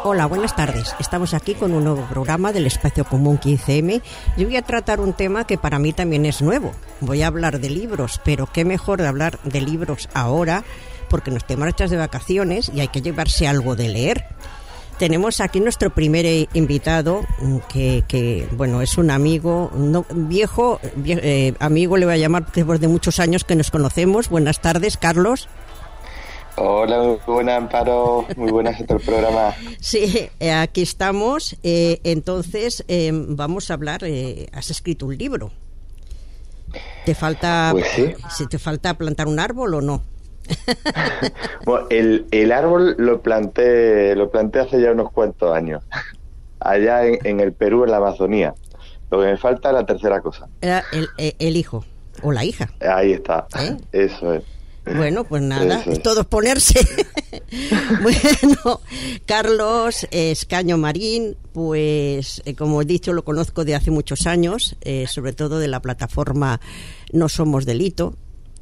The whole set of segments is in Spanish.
Hola, buenas tardes. Estamos aquí con un nuevo programa del Espacio Común 15M. Yo voy a tratar un tema que para mí también es nuevo. Voy a hablar de libros, pero qué mejor de hablar de libros ahora, porque nos te marchas de vacaciones y hay que llevarse algo de leer. Tenemos aquí nuestro primer invitado, que bueno, es un amigo, viejo amigo le voy a llamar, porque después de muchos años que nos conocemos. Buenas tardes, Carlos. Hola, muy buena, Amparo, muy buenas a todo el programa. Sí, aquí estamos. Entonces, vamos a hablar. Has escrito un libro. ¿Te falta, pues sí. si te falta plantar un árbol o no? Bueno, el árbol lo planté hace ya unos cuantos años, allá en el Perú, en la Amazonía. Lo que me falta es la tercera cosa. El hijo o la hija. Ahí está, eso es. Bueno, pues nada, todo es ponerse. Bueno, Carlos Escaño Marín, pues como he dicho, lo conozco de hace muchos años, sobre todo de la plataforma No Somos Delito.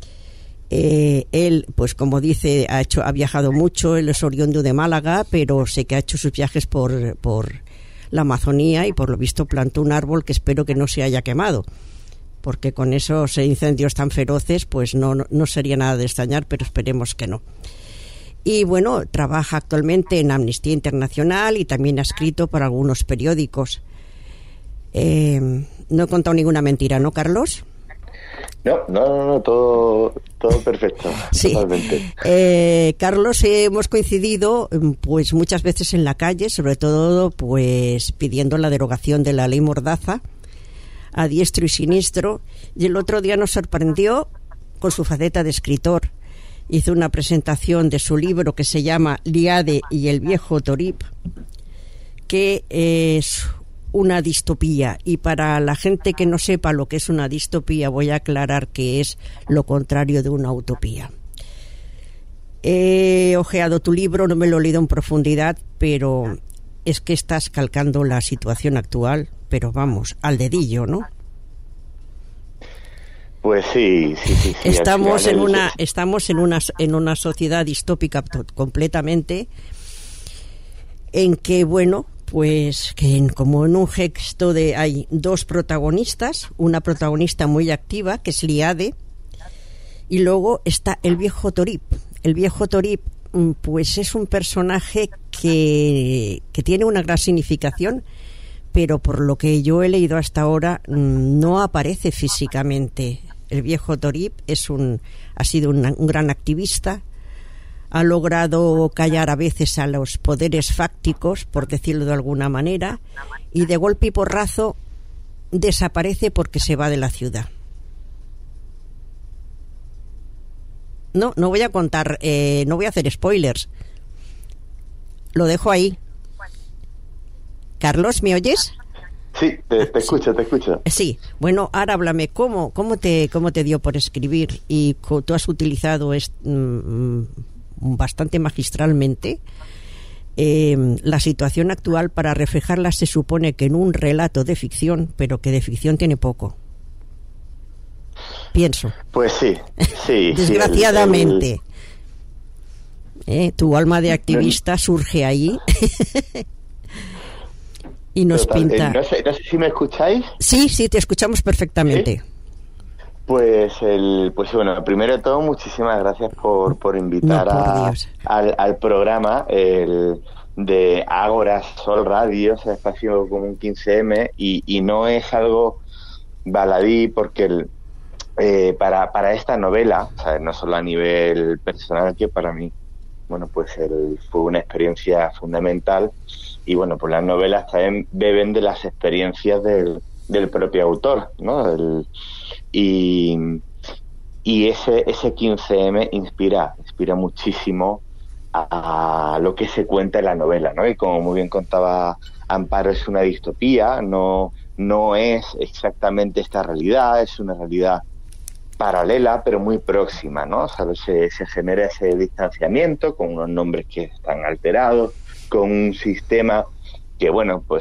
Él, pues como dice, ha viajado mucho. Él es oriundo de Málaga, pero sé que ha hecho sus viajes por la Amazonía y por lo visto plantó un árbol que espero que no se haya quemado, porque con esos incendios tan feroces pues no sería nada de extrañar, pero esperemos que no. Y bueno, trabaja actualmente en Amnistía Internacional y también ha escrito para algunos periódicos. No he contado ninguna mentira, ¿no, Carlos? No, todo perfecto. Sí. Totalmente. Carlos, hemos coincidido pues muchas veces en la calle, sobre todo pues pidiendo la derogación de la ley Mordaza a diestro y siniestro, y el otro día nos sorprendió con su faceta de escritor. Hizo una presentación de su libro que se llama Liade y el viejo Torip, que es una distopía, y para la gente que no sepa lo que es una distopía voy a aclarar que es lo contrario de una utopía. He ojeado tu libro, no me lo he leído en profundidad, pero es que estás calcando la situación actual, pero vamos, al dedillo, ¿no? Pues sí. Estamos en una sociedad distópica completamente, en que, bueno, pues que como en un gesto hay dos protagonistas, una protagonista muy activa, que es Liade, y luego está el viejo Torip. El viejo Torip pues es un personaje que tiene una gran significación, pero por lo que yo he leído hasta ahora no aparece físicamente. El viejo Torip ha sido un gran activista, ha logrado callar a veces a los poderes fácticos, por decirlo de alguna manera, y de golpe y porrazo desaparece porque se va de la ciudad. No voy a contar, no voy a hacer spoilers. Lo dejo ahí. Carlos, ¿me oyes? Sí, te escucho. Sí, bueno, ahora háblame, ¿cómo te dio por escribir? Y tú has utilizado bastante magistralmente la situación actual para reflejarla, se supone que en un relato de ficción, pero que de ficción tiene poco. Pienso. Pues sí. Desgraciadamente. Tu alma de activista surge ahí y nos pinta. No sé si me escucháis. Sí, te escuchamos perfectamente. ¿Sí? Pues bueno, primero de todo, muchísimas gracias por invitar al programa de Ágora Sol Radio, o sea, Espacio Común 15M, y no es algo baladí, porque para esta novela, o sea, no solo a nivel personal, que para mí, bueno, pues fue una experiencia fundamental, y bueno, pues las novelas también beben de las experiencias del propio autor, ¿no? Y ese 15M inspira muchísimo a lo que se cuenta en la novela, ¿no? Y como muy bien contaba Amparo, es una distopía, no es exactamente esta realidad, es una realidad paralela pero muy próxima, ¿no? O sea, se genera ese distanciamiento con unos nombres que están alterados, con un sistema que, bueno, pues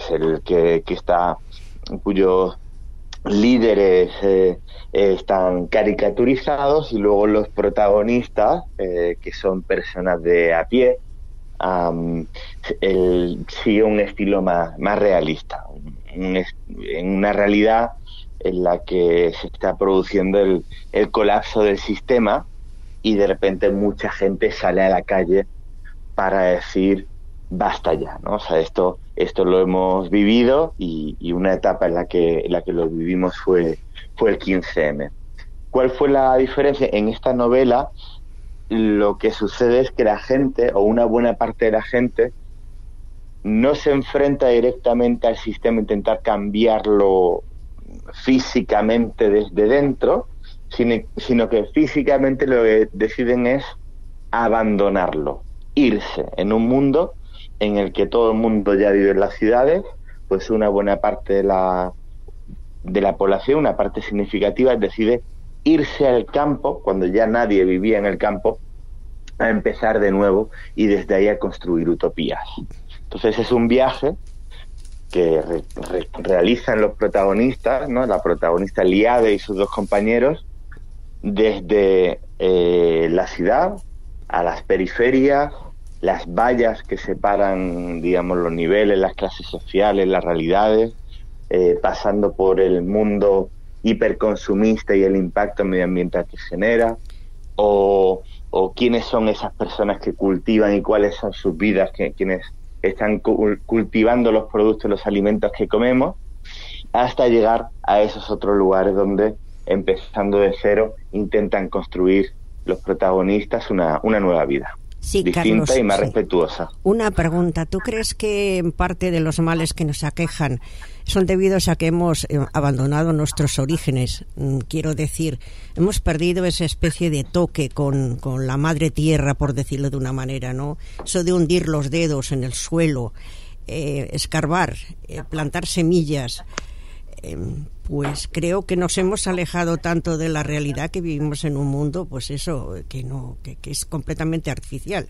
cuyos líderes están caricaturizados, y luego los protagonistas, que son personas de a pie, sigue un estilo más realista, en una realidad en la que se está produciendo el colapso del sistema, y de repente mucha gente sale a la calle para decir basta ya, ¿no? O sea, esto lo hemos vivido, y una etapa en la que lo vivimos fue el 15M. ¿Cuál fue la diferencia? En esta novela lo que sucede es que la gente, o una buena parte de la gente, no se enfrenta directamente al sistema a intentar cambiarlo físicamente desde dentro, sino que físicamente lo que deciden es abandonarlo, irse en un mundo en el que todo el mundo ya vive en las ciudades. Pues una buena parte de la población, una parte significativa, decide irse al campo, cuando ya nadie vivía en el campo, a empezar de nuevo y desde ahí a construir utopías. Entonces es un viaje que realizan los protagonistas, ¿no? La protagonista Liade y sus dos compañeros, desde la ciudad a las periferias, las vallas que separan, digamos, los niveles, las clases sociales, las realidades, pasando por el mundo hiperconsumista y el impacto medioambiental que genera, o quiénes son esas personas que cultivan y cuáles son sus vidas, quienes están cultivando los productos, los alimentos que comemos, hasta llegar a esos otros lugares donde, empezando de cero, intentan construir los protagonistas una nueva vida. Sí, distinta, Carlos, y más sí, respetuosa. Una pregunta. ¿Tú crees que en parte de los males que nos aquejan son debidos a que hemos abandonado nuestros orígenes? Quiero decir, hemos perdido esa especie de toque con la madre tierra, por decirlo de una manera, ¿no? Eso de hundir los dedos en el suelo, escarbar, plantar semillas. Pues creo que nos hemos alejado tanto de la realidad, que vivimos en un mundo, pues eso, que es completamente artificial.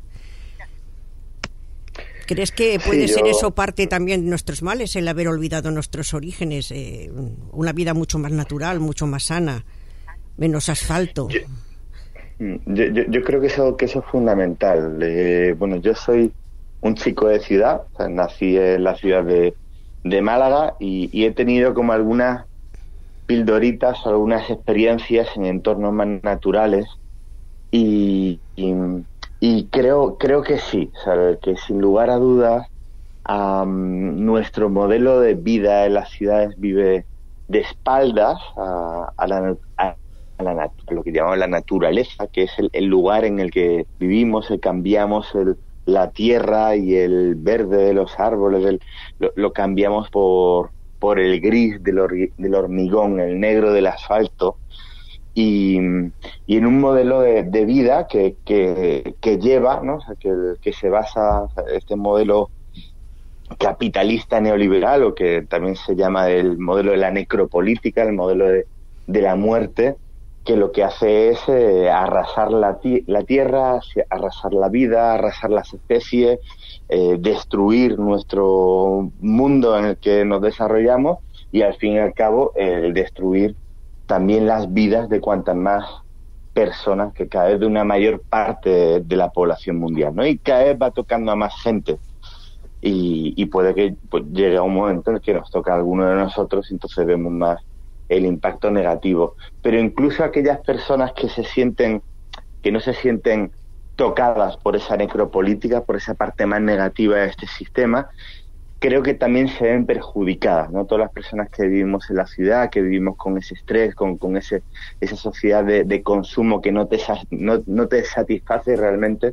¿Crees que puede ser eso parte también de nuestros males, el haber olvidado nuestros orígenes, una vida mucho más natural, mucho más sana, menos asfalto? Yo creo que eso es fundamental. Bueno, yo soy un chico de ciudad, o sea, nací en la ciudad de Málaga, y he tenido como algunas pildoritas, algunas experiencias en entornos más naturales, y creo que sí, ¿sabes? Que sin lugar a dudas nuestro modelo de vida en las ciudades vive de espaldas a lo que llamamos la naturaleza, que es el lugar en el que vivimos, cambiamos la tierra y el verde de los árboles, lo cambiamos por el gris del hormigón, el negro del asfalto, y en un modelo de vida que lleva, ¿no? O sea, que se basa, o sea, este modelo capitalista neoliberal, o que también se llama el modelo de la necropolítica, el modelo de la muerte, que lo que hace es arrasar la tierra, arrasar la vida, arrasar las especies, destruir nuestro mundo en el que nos desarrollamos, y al fin y al cabo destruir también las vidas de cuantas más personas, que cada vez de una mayor parte de la población mundial, ¿no? Y cada vez va tocando a más gente, y puede que llegue a un momento en el que nos toca a alguno de nosotros, y entonces vemos más el impacto negativo. Pero incluso aquellas personas que no se sienten tocadas por esa necropolítica, por esa parte más negativa de este sistema, creo que también se ven perjudicadas, ¿no? Todas las personas que vivimos en la ciudad, que vivimos con ese estrés, con esa sociedad de consumo que no te satisface realmente,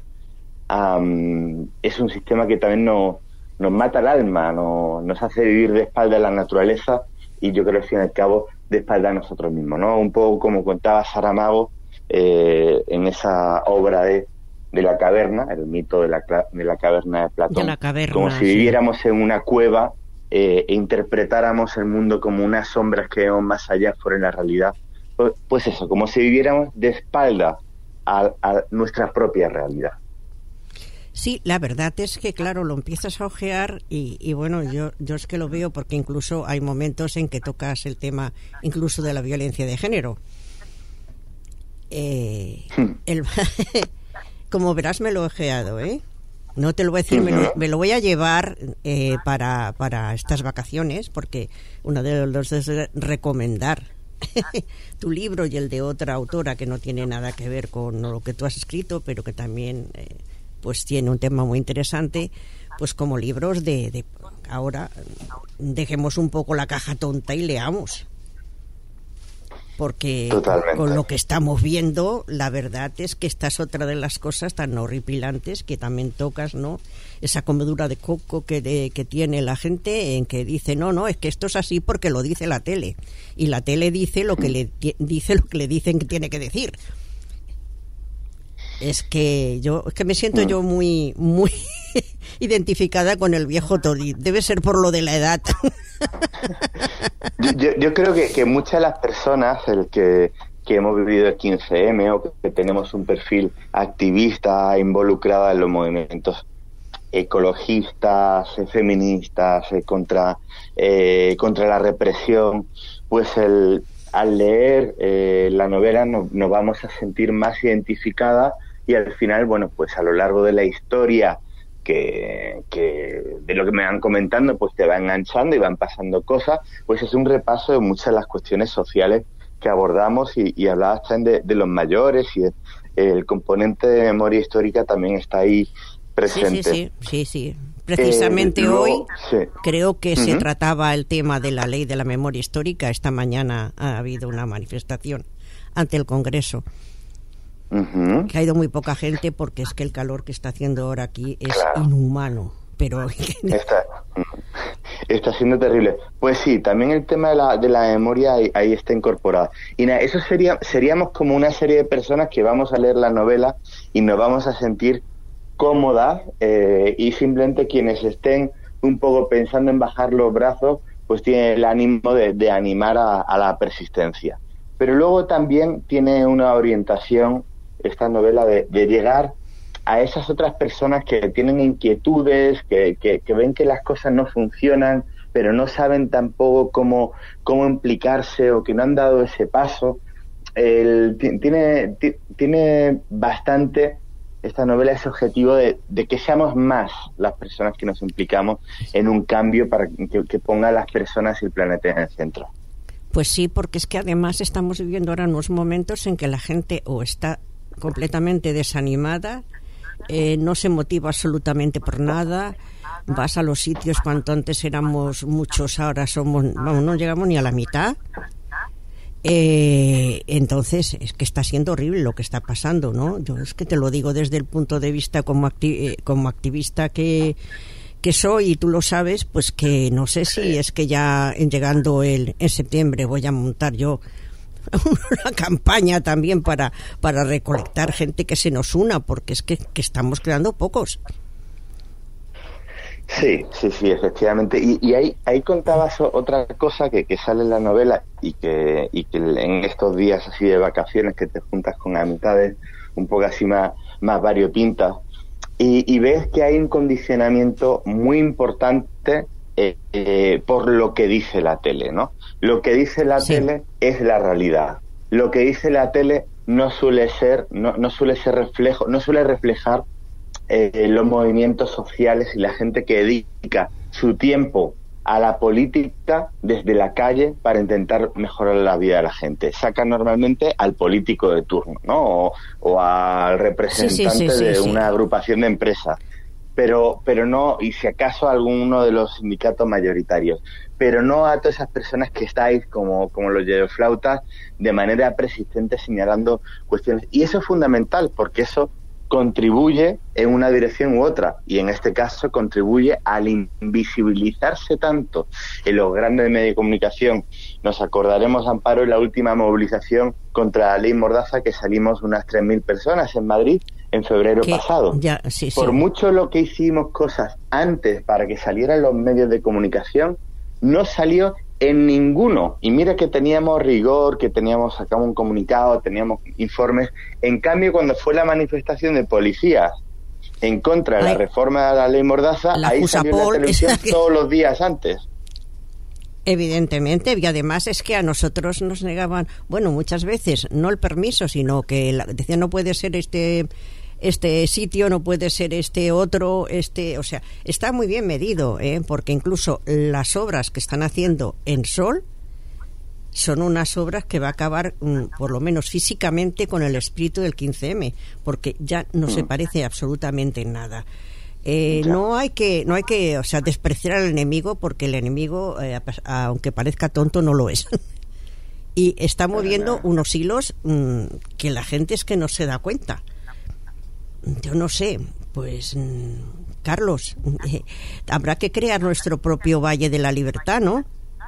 es un sistema que también nos mata el alma, nos hace vivir de espalda a la naturaleza, y yo creo que al fin y al cabo de espalda a nosotros mismos, ¿no? Un poco como contaba Saramago en esa obra de la caverna, el mito de la caverna de Platón, como si viviéramos en una cueva e interpretáramos el mundo como unas sombras que vemos más allá, fuera de la realidad. Pues eso, como si viviéramos de espalda a nuestra propia realidad. Sí, la verdad es que, claro, lo empiezas a ojear y bueno, yo es que lo veo, porque incluso hay momentos en que tocas el tema incluso de la violencia de género. Como verás, me lo he ojeado, ¿eh? No te lo voy a decir, me lo voy a llevar para estas vacaciones, porque uno de los dos es recomendar tu libro y el de otra autora que no tiene nada que ver con lo que tú has escrito, pero que también pues tiene un tema muy interesante, pues como libros de ahora dejemos un poco la caja tonta y leamos. Porque totalmente, con lo que estamos viendo, la verdad es que esta es otra de las cosas tan horripilantes que también tocas, ¿no? Esa comedura de coco que tiene la gente, en que dice, no, es que esto es así porque lo dice la tele, y la tele dice lo que le dicen que tiene que decir. Es que me siento yo muy identificada con el viejo Toddy. Debe ser por lo de la edad. Yo creo que muchas de las personas que hemos vivido el 15M o que tenemos un perfil activista involucrada en los movimientos ecologistas, feministas, contra la represión, pues al leer la novela nos vamos a sentir más identificadas, y al final, bueno, pues a lo largo de la historia que de lo que me van comentando, pues te va enganchando y van pasando cosas, pues es un repaso de muchas de las cuestiones sociales que abordamos, y hablabas también de los mayores, y el componente de memoria histórica también está ahí presente. Sí. Precisamente hoy creo que se trataba el tema de la ley de la memoria histórica. Esta mañana ha habido una manifestación ante el Congreso. Que ha ido muy poca gente porque es que el calor que está haciendo ahora aquí es inhumano, pero está siendo terrible. Pues sí, también el tema de la memoria ahí está incorporado. Y nada, eso seríamos como una serie de personas que vamos a leer la novela y nos vamos a sentir cómodas, y simplemente quienes estén un poco pensando en bajar los brazos, pues tienen el ánimo de animar a la persistencia. Pero luego también tiene una orientación esta novela de llegar a esas otras personas que tienen inquietudes, que ven que las cosas no funcionan, pero no saben tampoco cómo implicarse, o que no han dado ese paso. Tiene bastante esta novela ese objetivo de que seamos más las personas que nos implicamos en un cambio para que ponga a las personas y el planeta en el centro. Pues sí, porque es que además estamos viviendo ahora unos momentos en que la gente o está completamente desanimada, no se motiva absolutamente por nada, vas a los sitios cuando antes éramos muchos, ahora no llegamos ni a la mitad. Entonces es que está siendo horrible lo que está pasando, ¿no? Yo es que te lo digo desde el punto de vista como activista que soy, y tú lo sabes, pues que no sé si es que ya llegando en septiembre voy a montar yo una campaña también para recolectar gente que se nos una, porque es que estamos quedando pocos. Sí, efectivamente. Y ahí contabas otra cosa que sale en la novela, y que en estos días así de vacaciones que te juntas con amistades un poco así más variopintas, y ves que hay un condicionamiento muy importante por lo que dice la tele, ¿no? Lo que dice la tele es la realidad. Lo que dice la tele no suele reflejar los movimientos sociales y la gente que dedica su tiempo a la política desde la calle para intentar mejorar la vida de la gente. Sacan normalmente al político de turno, ¿no? O al representante de una agrupación de empresas. Pero no, y si acaso a alguno de los sindicatos mayoritarios, pero no a todas esas personas que estáis como los yeyoflautas de manera persistente señalando cuestiones. Y eso es fundamental, porque eso contribuye en una dirección u otra, y en este caso contribuye al invisibilizarse tanto en los grandes medios de comunicación. Nos acordaremos, Amparo, en la última movilización contra la ley Mordaza, que salimos unas 3.000 personas en Madrid en febrero pasado. Por mucho lo que hicimos cosas antes para que salieran los medios de comunicación, no salió en ninguno. Y mira que teníamos rigor, que sacamos un comunicado, teníamos informes. En cambio, cuando fue la manifestación de policías en contra de la reforma de la ley Mordaza, ahí salió en la televisión todos los días antes. Evidentemente, y además es que a nosotros nos negaban, bueno, muchas veces, no el permiso, sino que decían no puede ser este sitio, no puede ser este otro, o sea, está muy bien medido, porque incluso las obras que están haciendo en Sol son unas obras que va a acabar, por lo menos físicamente, con el espíritu del 15M, porque ya no se parece absolutamente en nada. No hay que, o sea, despreciar al enemigo, porque el enemigo, aunque parezca tonto, no lo es. Y está moviendo unos hilos que la gente es que no se da cuenta. Yo no sé, pues Carlos, habrá que crear nuestro propio Valle de la Libertad, ¿no?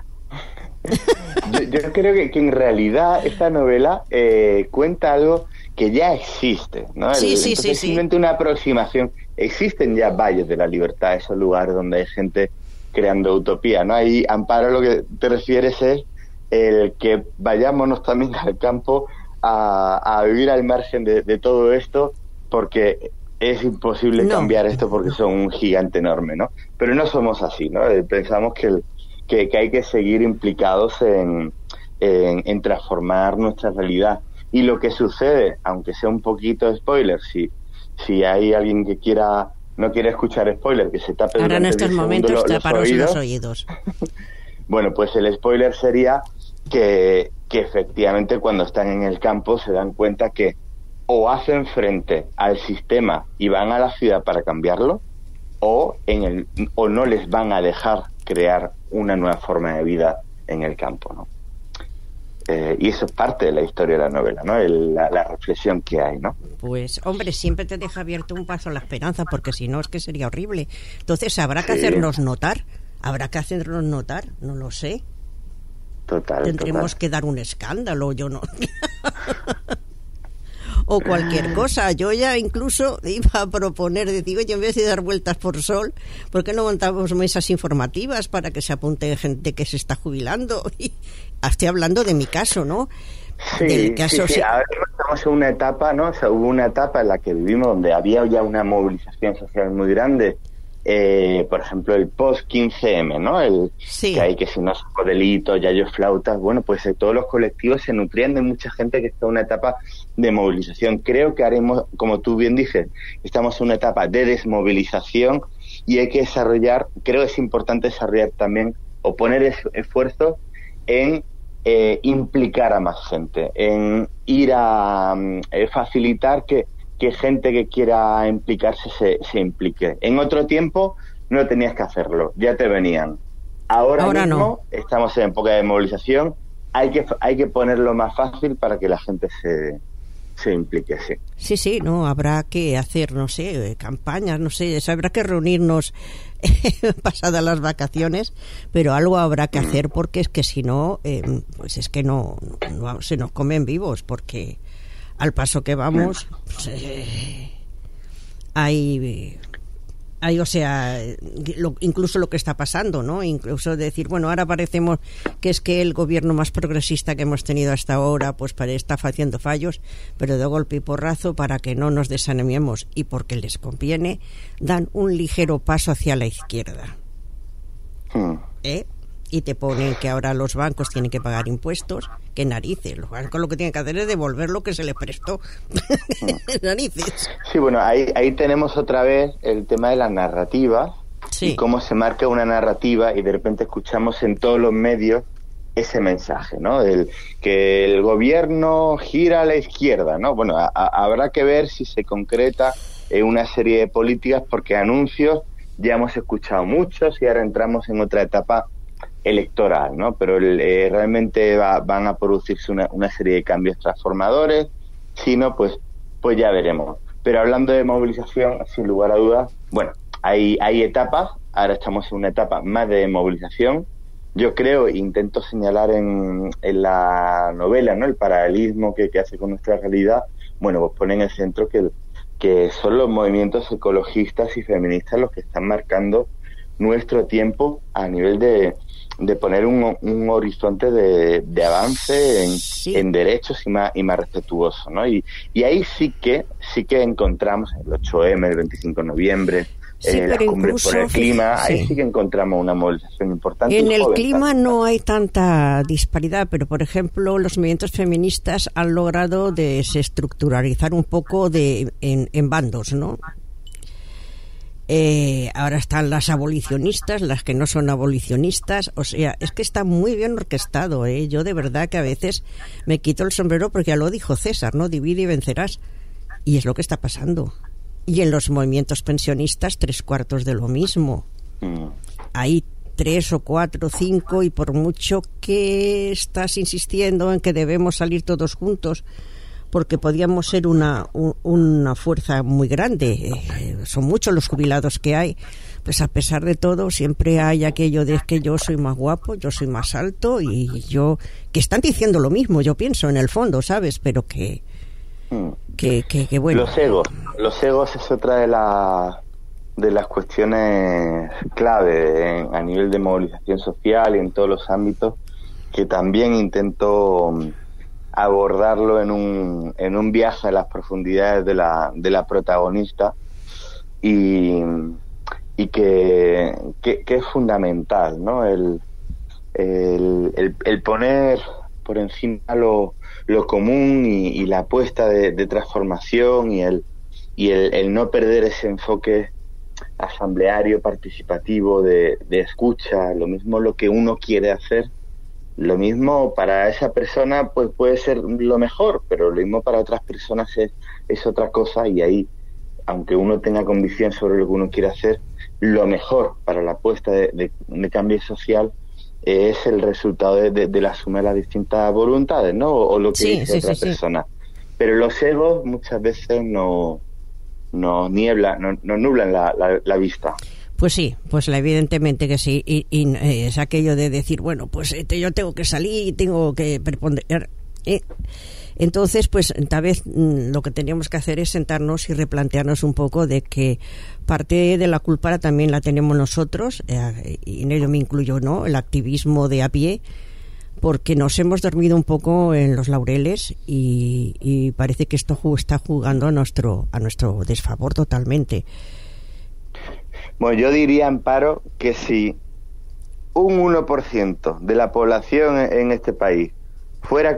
Yo creo que en realidad esta novela cuenta algo que ya existe, ¿no? Sí. Simplemente una aproximación. Existen ya valles de la libertad, esos lugares donde hay gente creando utopía, ¿no? Ahí, Amparo, lo que te refieres es el que vayámonos también al campo a vivir al margen de todo esto, porque es imposible cambiar esto porque son un gigante enorme, ¿no? Pero no somos así, ¿no? Pensamos que hay que seguir implicados en transformar nuestra realidad. Y lo que sucede, aunque sea un poquito spoiler, si hay alguien que no quiere escuchar spoiler, que se tape ahora en estos momentos taparos los oídos. Bueno, pues el spoiler sería que efectivamente cuando están en el campo se dan cuenta que o hacen frente al sistema y van a la ciudad para cambiarlo, o no les van a dejar crear una nueva forma de vida en el campo, ¿no? Y eso es parte de la historia de la novela, ¿no? La reflexión que hay, ¿no? Pues, hombre, siempre te deja abierto un paso a la esperanza, porque si no es que sería horrible. Entonces, ¿habrá que hacernos notar? No lo sé. Tendremos que dar un escándalo, yo no. O cualquier cosa. Yo ya incluso iba a proponer, decir, oye, en vez de dar vueltas por Sol, ¿por qué no montamos mesas informativas para que se apunte gente que se está jubilando? Y estoy hablando de mi caso, ¿no? Del caso, sí. Ahora estamos en una etapa, ¿no? O sea, hubo una etapa en la que vivimos donde había ya una movilización social muy grande. Por ejemplo, el post-15M, ¿no? Que hay que si no delitos, yayos, flautas, bueno, pues todos los colectivos se nutrían de mucha gente que está en una etapa de movilización. Creo que haremos, como tú bien dices, estamos en una etapa de desmovilización y hay que desarrollar, creo que es importante desarrollar también, o poner esfuerzo en implicar a más gente, en ir a facilitar que gente que quiera implicarse se implique. En otro tiempo no tenías que hacerlo, ya te venían. Ahora mismo no. Estamos en época de movilización, hay que ponerlo más fácil para que la gente se implique, sí. Sí, no, habrá que hacer, no sé, campañas, no sé, habrá que reunirnos pasadas las vacaciones, pero algo habrá que hacer, porque es que si no, pues es que no se nos comen vivos, porque al paso que vamos, pues, hay, o sea, incluso lo que está pasando, ¿no? Incluso decir, bueno, ahora parecemos que es que el gobierno más progresista que hemos tenido hasta ahora, pues está haciendo fallos, pero de golpe y porrazo, para que no nos desanimemos y porque les conviene, dan un ligero paso hacia la izquierda. Y te ponen que ahora los bancos tienen que pagar impuestos. ¿Qué narices? Los bancos lo que tienen que hacer es devolver lo que se les prestó. Narices. Sí, bueno, ahí tenemos otra vez el tema de la narrativa, y cómo se marca una narrativa y de repente escuchamos en todos los medios ese mensaje, ¿no? Que el gobierno gira a la izquierda, ¿no? Bueno, habrá que ver si se concreta en una serie de políticas, porque anuncios ya hemos escuchado muchos y ahora entramos en otra etapa electoral, ¿no? Pero realmente van a producirse una serie de cambios transformadores. Si no, pues ya veremos. Pero hablando de movilización, sin lugar a dudas, bueno, hay etapas. Ahora estamos en una etapa más de movilización. Yo creo, intento señalar en la novela, ¿no?, el paralelismo que hace con nuestra realidad. Bueno, pues pone en el centro que son los movimientos ecologistas y feministas los que están marcando nuestro tiempo a nivel de poner un horizonte de avance en derechos y más respetuoso, ¿no? Y ahí sí que encontramos el 8M, el 25 de noviembre, las cumbres por el clima, ahí sí que encontramos una movilización importante. En el clima no hay tanta disparidad, pero por ejemplo los movimientos feministas han logrado desestructuralizar un poco en bandos, ¿no? Ahora están las abolicionistas, las que no son abolicionistas, o sea, es que está muy bien orquestado, ¿eh? Yo de verdad que a veces me quito el sombrero porque ya lo dijo César, ¿no? Divide y vencerás, y es lo que está pasando. Y en los movimientos pensionistas 3/4 de lo mismo. Hay 3 o 4 o 5 y por mucho que estás insistiendo en que debemos salir todos juntos porque podíamos ser una fuerza muy grande, son muchos los jubilados que hay, pues a pesar de todo siempre hay aquello de que yo soy más guapo, yo soy más alto y yo, que están diciendo lo mismo, yo pienso en el fondo, ¿sabes? Pero que bueno. Los egos es otra de las cuestiones clave a nivel de movilización social y en todos los ámbitos, que también intento abordarlo en un viaje a las profundidades de la protagonista y que es fundamental, ¿no? El poner por encima lo común y la apuesta de transformación y el no perder ese enfoque asambleario, participativo, de escucha, lo mismo lo que uno quiere hacer, lo mismo para esa persona pues puede ser lo mejor, pero lo mismo para otras personas es otra cosa, y ahí, aunque uno tenga convicción sobre lo que uno quiere hacer, lo mejor para la apuesta de cambio social es el resultado de la suma de las distintas voluntades, ¿no? O lo que dice otra persona. Pero los egos muchas veces nos nublan la vista. Pues sí, pues evidentemente que sí, y es aquello de decir, bueno, pues yo tengo que salir y tengo que preponer. Entonces, pues tal vez lo que teníamos que hacer es sentarnos y replantearnos un poco de que parte de la culpa también la tenemos nosotros, y en ello me incluyo, ¿no? El activismo de a pie, porque nos hemos dormido un poco en los laureles y parece que esto está jugando a nuestro desfavor totalmente. Bueno, yo diría, Amparo, que si un 1% de la población en este país fuera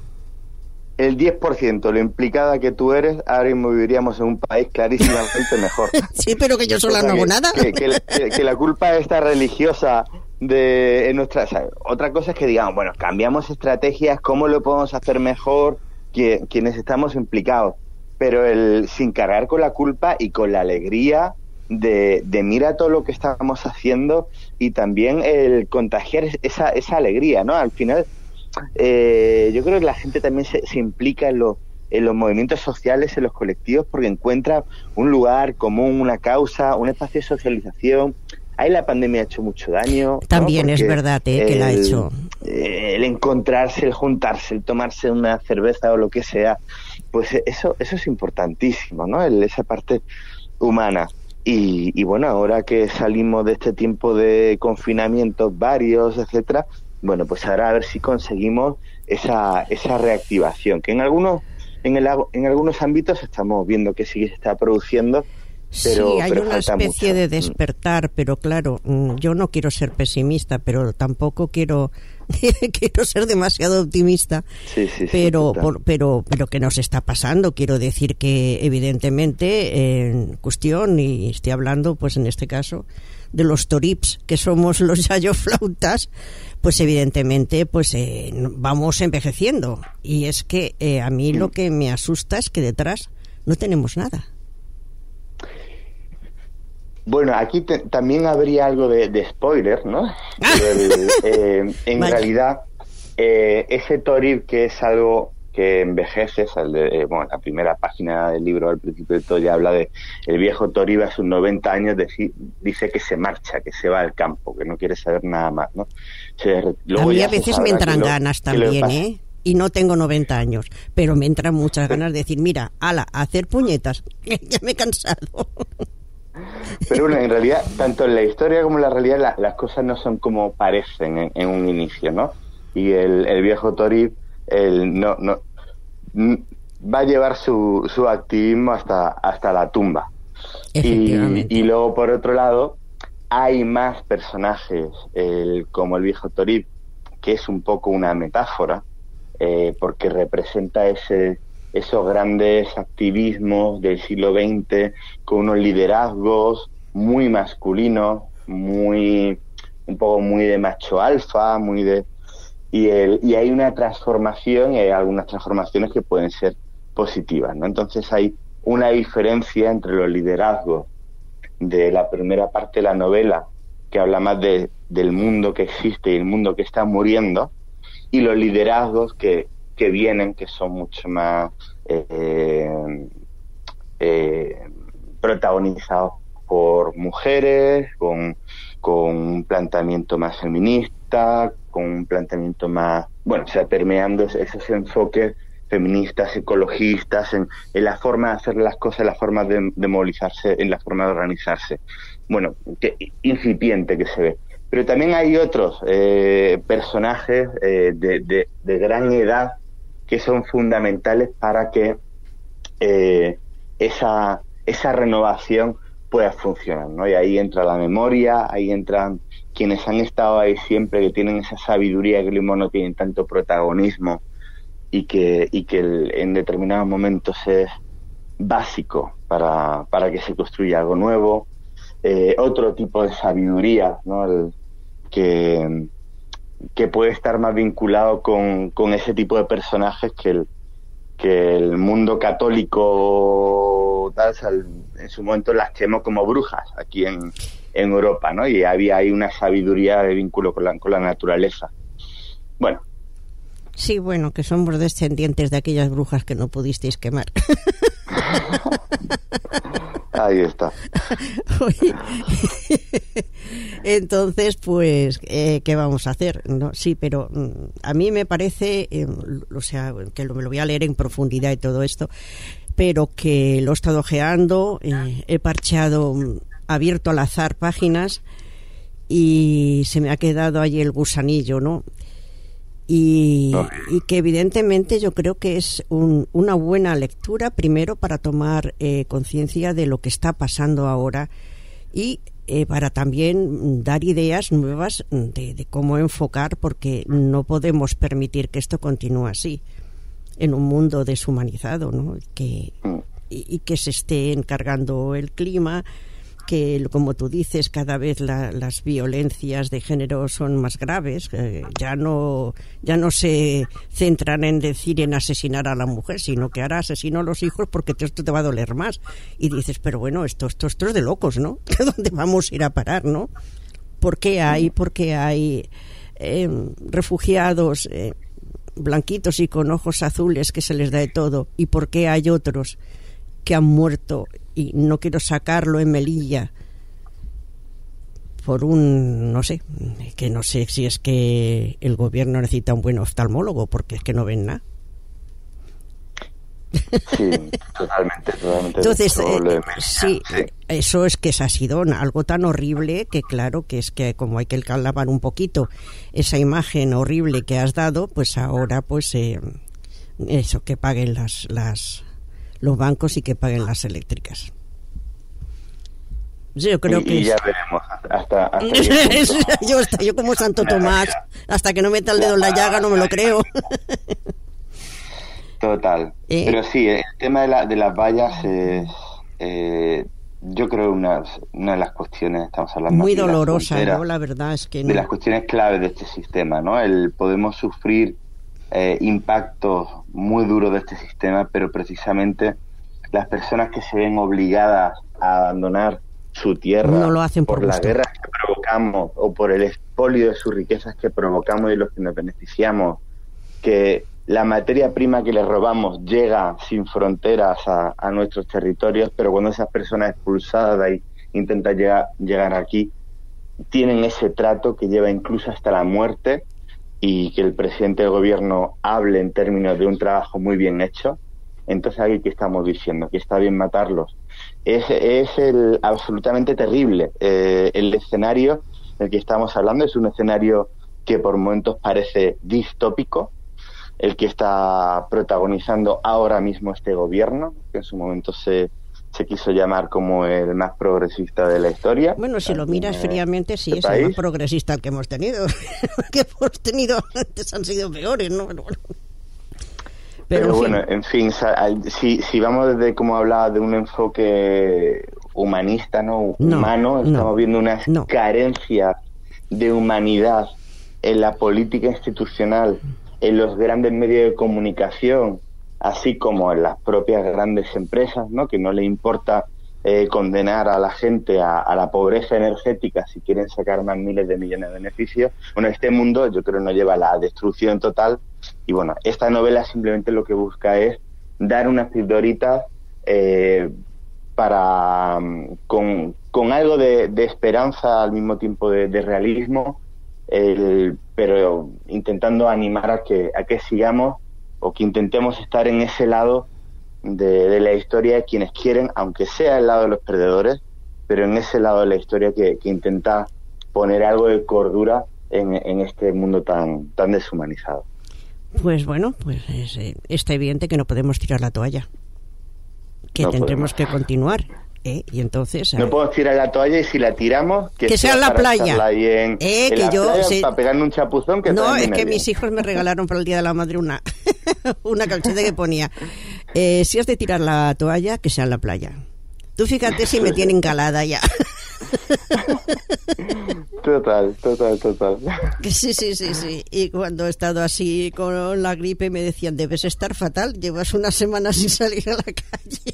el 10% lo implicada que tú eres, ahora mismo viviríamos en un país clarísimamente mejor. Sí, pero que yo sola no hago nada. Que la culpa esta religiosa de nuestra... O sea, otra cosa es que digamos, bueno, cambiamos estrategias, ¿cómo lo podemos hacer mejor quienes estamos implicados? Pero sin cargar con la culpa y con la alegría de mira todo lo que estamos haciendo, y también el contagiar esa alegría, ¿no? Al final, yo creo que la gente también se implica en los movimientos sociales, en los colectivos, porque encuentra un lugar común, una causa, un espacio de socialización. Ahí la pandemia ha hecho mucho daño. También, ¿no? Es verdad que la ha hecho. El encontrarse, el juntarse, el tomarse una cerveza o lo que sea, pues eso es importantísimo, ¿no? Esa parte humana. Y bueno, ahora que salimos de este tiempo de confinamientos varios, etcétera, bueno, pues ahora a ver si conseguimos esa reactivación, que en algunos ámbitos estamos viendo que sí se está produciendo, pero sí, hay una especie mucho de despertar, pero claro, yo no quiero ser pesimista, pero tampoco quiero ser demasiado optimista. Sí, pero que nos está pasando, quiero decir que evidentemente en cuestión, y estoy hablando pues en este caso de los torips, que somos los yayoflautas, pues evidentemente pues vamos envejeciendo, y es que a mí lo que me asusta es que detrás no tenemos nada. Bueno, aquí también habría algo de spoiler, ¿no? En realidad, ese torib, que es algo que envejece, la primera página del libro al principio de todo ya habla de el viejo torib a sus 90 años dice que se marcha, que se va al campo, que no quiere saber nada más, ¿no? A mí a veces me entran ganas también, y no tengo 90 años, pero me entran muchas ganas de decir, mira, ala, a hacer puñetas, ya me he cansado. Pero bueno, en realidad, tanto en la historia como en la realidad, las cosas no son como parecen en un inicio, ¿no? Y el viejo torib va a llevar su activismo hasta la tumba. Y luego, por otro lado, hay más personajes, como el viejo Torib, que es un poco una metáfora, porque representa esos grandes activismos del siglo XX con unos liderazgos muy masculinos, un poco muy de macho alfa, y hay una transformación, y hay algunas transformaciones que pueden ser positivas, ¿no? Entonces hay una diferencia entre los liderazgos de la primera parte de la novela, que habla más del mundo que existe y el mundo que está muriendo, y los liderazgos que vienen, que son mucho más protagonizados por mujeres, con un planteamiento más feminista, con un planteamiento más, bueno, o sea, permeando esos enfoques feministas, ecologistas, en la forma de hacer las cosas, en la forma de movilizarse, en la forma de organizarse. Bueno, incipiente que se ve. Pero también hay otros personajes de gran edad que son fundamentales para que esa renovación pueda funcionar, ¿no? Y ahí entra la memoria, ahí entran quienes han estado ahí siempre, que tienen esa sabiduría que no tienen tanto protagonismo y que en determinados momentos es básico para que se construya algo nuevo. Otro tipo de sabiduría, ¿no? Que puede estar más vinculado con ese tipo de personajes que el mundo católico tal, en su momento las quemó como brujas aquí en Europa, ¿no? Y había ahí una sabiduría de vínculo con la naturaleza. Bueno. Sí, bueno, que somos descendientes de aquellas brujas que no pudisteis quemar. Ahí está. Oye, entonces, pues, ¿qué vamos a hacer? No, sí, pero a mí me parece, o sea, que me lo voy a leer en profundidad y todo esto, pero que lo he estado ojeando, he parcheado, abierto al azar páginas y se me ha quedado ahí el gusanillo, ¿no? Y que evidentemente yo creo que es una buena lectura, primero para tomar conciencia de lo que está pasando ahora y para también dar ideas nuevas de cómo enfocar, porque no podemos permitir que esto continúe así en un mundo deshumanizado, ¿no? Y que se esté encargando el clima, que, como tú dices, cada vez las violencias de género son más graves, ya no se centran en asesinar a la mujer, sino que ahora asesino a los hijos porque esto te va a doler más. Y dices, pero bueno, esto es de locos, ¿no? ¿Dónde vamos a ir a parar, no? ¿Por qué hay refugiados blanquitos y con ojos azules que se les da de todo? ¿Y por qué hay otros que han muerto? Y no quiero sacarlo en Melilla por no sé si es que el gobierno necesita un buen oftalmólogo, porque es que no ven nada. Sí, totalmente. Entonces, sí, eso es que ha sido algo tan horrible que claro, que es que como hay que lavar un poquito esa imagen horrible que has dado, pues ahora pues eso, que paguen los bancos y que paguen las eléctricas. Yo creo que ya veremos hasta yo como Santo Tomás, hasta que no meta el dedo en la llaga no me lo creo. Total. Pero sí, el tema de las vallas es yo creo una de las cuestiones, estamos hablando muy dolorosa, ¿no? La verdad es que no. De las cuestiones claves de este sistema, ¿no? Podemos sufrir impactos muy duros de este sistema, pero precisamente las personas que se ven obligadas a abandonar su tierra no lo hacen por las guerras que provocamos o por el expolio de sus riquezas que provocamos y los que nos beneficiamos, que la materia prima que les robamos llega sin fronteras a nuestros territorios, pero cuando esas personas expulsadas de ahí intentan llegar aquí, tienen ese trato que lleva incluso hasta la muerte, y que el presidente del gobierno hable en términos de un trabajo muy bien hecho. Entonces aquí, ¿qué estamos diciendo? ¿Que está bien matarlos? Es absolutamente terrible. El escenario del que estamos hablando es un escenario que por momentos parece distópico, el que está protagonizando ahora mismo este gobierno, que en su momento se se quiso llamar como el más progresista de la historia. Bueno, si lo miras fríamente, sí, es el más progresista el que hemos tenido. Que hemos tenido antes han sido peores, ¿no? Pero bueno, en fin, si vamos desde, como hablaba, de un enfoque humanista, ¿no? Humano, estamos viendo una carencia de humanidad en la política institucional, en los grandes medios de comunicación, así como en las propias grandes empresas, ¿no? Que no le importa condenar a la gente a la pobreza energética si quieren sacar más miles de millones de beneficios. Bueno, este mundo yo creo nos lleva a la destrucción total, y bueno, esta novela simplemente lo que busca es dar unas pildoritas para con algo de esperanza, al mismo tiempo de realismo, pero intentando animar a que sigamos, o que intentemos estar en ese lado de la historia de quienes quieren, aunque sea el lado de los perdedores, pero en ese lado de la historia que intenta poner algo de cordura en este mundo tan deshumanizado. Pues bueno, pues está evidente que no podemos tirar la toalla, que tendremos que continuar. Y entonces no podemos tirar la toalla, y si la tiramos que sea en la playa, en que la yo playa, para pegarme un chapuzón. No, es que mis hijos me regalaron para el Día de la Madre una camiseta que ponía si has de tirar la toalla, que sea en la playa. Tú fíjate si me tienen calada ya. Total. Sí. Y cuando he estado así con la gripe me decían, debes estar fatal, llevas una semana sin salir a la calle.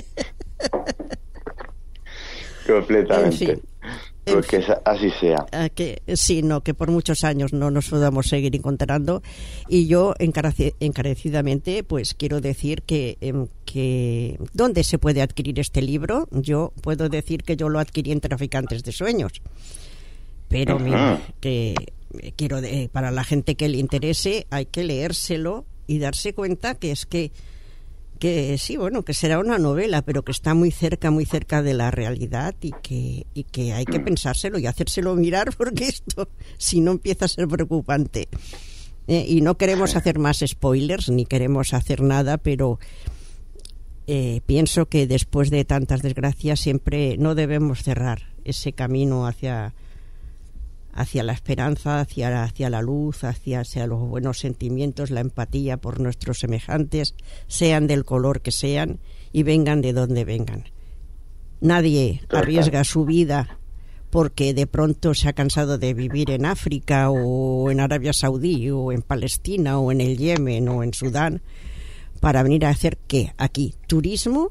Completamente. Porque así sea. Que por muchos años no nos podamos seguir encontrando. Y yo encarecidamente pues quiero decir que ¿dónde se puede adquirir este libro? Yo puedo decir que yo lo adquirí en Traficantes de Sueños, pero mira, que quiero para la gente que le interese hay que leérselo y darse cuenta que es que sí, bueno, que será una novela, pero que está muy cerca de la realidad, y que hay que pensárselo y hacérselo mirar, porque esto, si no, empieza a ser preocupante. Y no queremos hacer más spoilers, ni queremos hacer nada, pero pienso que después de tantas desgracias siempre no debemos cerrar ese camino hacia la esperanza, hacia la luz, hacia los buenos sentimientos, la empatía por nuestros semejantes, sean del color que sean y vengan de donde vengan. Nadie arriesga su vida porque de pronto se ha cansado de vivir en África o en Arabia Saudí o en Palestina o en el Yemen o en Sudán para venir a hacer ¿qué? Aquí, turismo.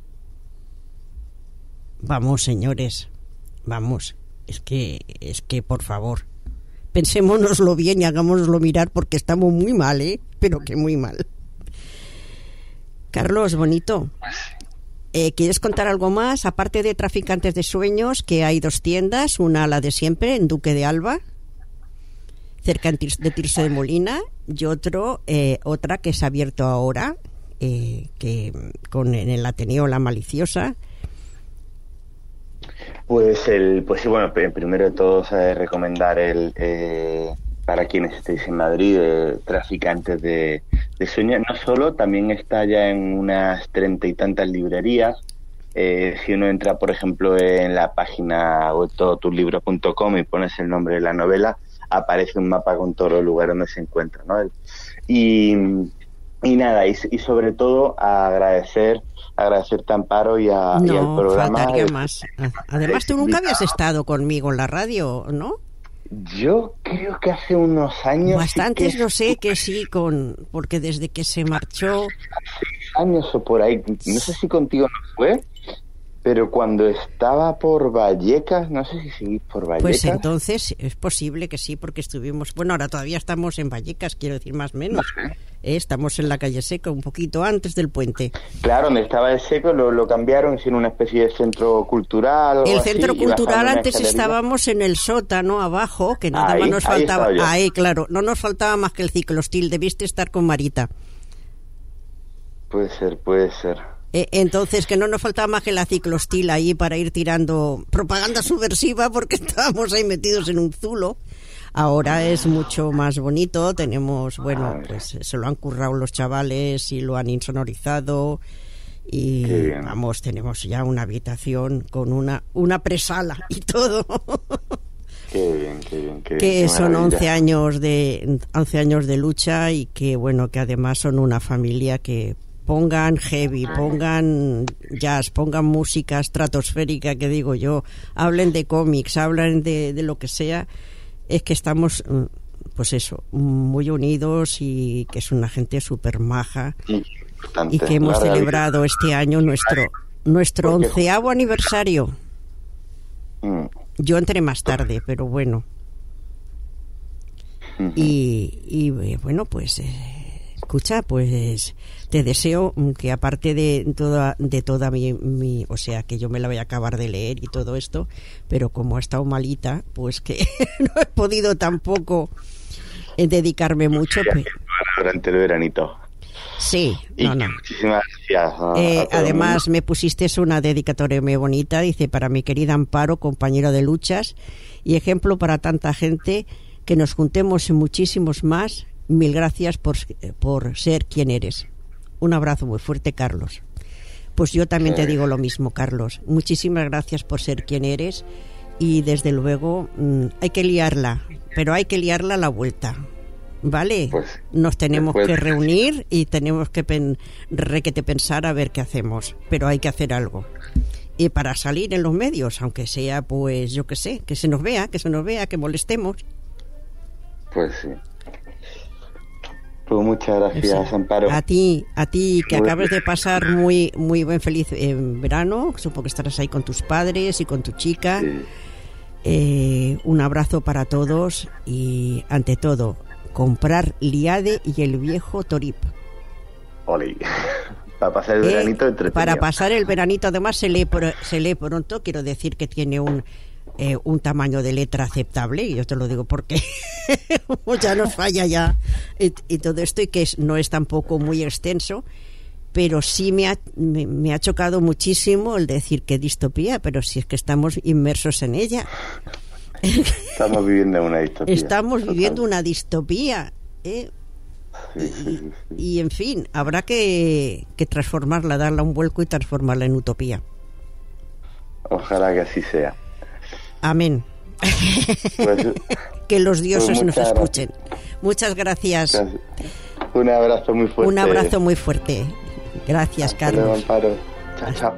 Vamos, señores, vamos. Es que por favor, pensémonoslo bien y hagámoslo mirar, porque estamos muy mal, pero que muy mal. Carlos, bonito, ¿quieres contar algo más? Aparte de Traficantes de Sueños, que hay 2 tiendas, una la de siempre, en Duque de Alba, cerca de Tirso de Molina, y otra que se ha abierto ahora, en el Ateneo La Maliciosa. Pues bueno, primero de todo recomendar para quienes estéis en Madrid, Traficantes de Sueños. No solo, también está ya en unas 30 y tantas librerías. Si uno entra, por ejemplo, en la página web todotuslibros.com y pones el nombre de la novela, aparece un mapa con todos los lugares donde se encuentra, ¿no? Y nada, y sobre todo agradecerte, Amparo, y al programa. Faltaría más. Además, tú nunca habías estado conmigo en la radio, ¿no? Yo creo que hace unos años. Bastantes, sí, no sé, que sí, porque desde que se marchó. Hace 6 años o por ahí, no sé si contigo no fue, pero cuando estaba por Vallecas, no sé si seguís por Vallecas. Pues entonces es posible que sí, porque estuvimos, bueno, ahora todavía estamos en Vallecas, quiero decir, más o menos. Estamos en la calle Seca, un poquito antes del puente. Claro, donde estaba el Seco lo cambiaron, hicieron una especie de centro cultural. El centro cultural, antes estábamos en el sótano abajo, que nada más nos faltaba. Ahí, claro, no nos faltaba más que el ciclostil. Debiste estar con Marita. Puede ser. Entonces, que no nos faltaba más que la ciclostil ahí para ir tirando propaganda subversiva, porque estábamos ahí metidos en un zulo. Ahora es mucho más bonito, tenemos, bueno, pues se lo han currado los chavales y lo han insonorizado Y vamos, tenemos ya una habitación con una presala y todo. Qué bien, qué bien, qué bien. Que son 11 años de lucha y que bueno, que además son una familia que pongan heavy, pongan jazz, pongan música estratosférica, que digo yo, hablen de cómics, hablen de lo que sea, es que estamos, pues eso, muy unidos y que es una gente súper maja y que hemos celebrado este año nuestro 11º aniversario. Yo entré más tarde, pero bueno. Y bueno, pues escucha, pues te deseo que aparte de toda mi, o sea, que yo me la voy a acabar de leer y todo esto, pero como he estado malita, pues que no he podido tampoco dedicarme mucho. Durante el veranito. Sí, no. Muchísimas gracias. Además me pusiste una dedicatoria muy bonita, dice: para mi querida Amparo, compañero de luchas y ejemplo para tanta gente, que nos juntemos muchísimos más. Mil gracias por ser quien eres. Un abrazo muy fuerte, Carlos. Pues yo también te digo lo mismo, Carlos. Muchísimas gracias por ser quien eres y desde luego hay que liarla, pero hay que liarla a la vuelta. ¿Vale? Pues, nos tenemos que reunir y tenemos que pensar a ver qué hacemos, pero hay que hacer algo. Y para salir en los medios, aunque sea, pues yo qué sé, que se nos vea, que molestemos. Pues sí. Pues muchas gracias, Amparo. A ti, que acabes de pasar muy buen feliz verano. Supongo que estarás ahí con tus padres y con tu chica. Sí. Un abrazo para todos y ante todo, comprar Liade y el viejo Torip. Oli. Para pasar el veranito entretenido. Para pasar el veranito, además se lee pronto. Quiero decir que tiene un tamaño de letra aceptable, y yo te lo digo porque ya nos falla ya y todo esto, y que no es tampoco muy extenso, pero sí me ha chocado muchísimo el decir que distopía, pero si es que estamos inmersos en ella. Estamos viviendo una distopía. Estamos viviendo una distopía, Sí. Y en fin, habrá que transformarla, darle un vuelco y transformarla en utopía. Ojalá que así sea. Amén. Pues, que los dioses nos escuchen. Gracias. Muchas gracias. Un abrazo muy fuerte. Un abrazo muy fuerte. Gracias, Hasta Carlos. luego, Amparo. Chao.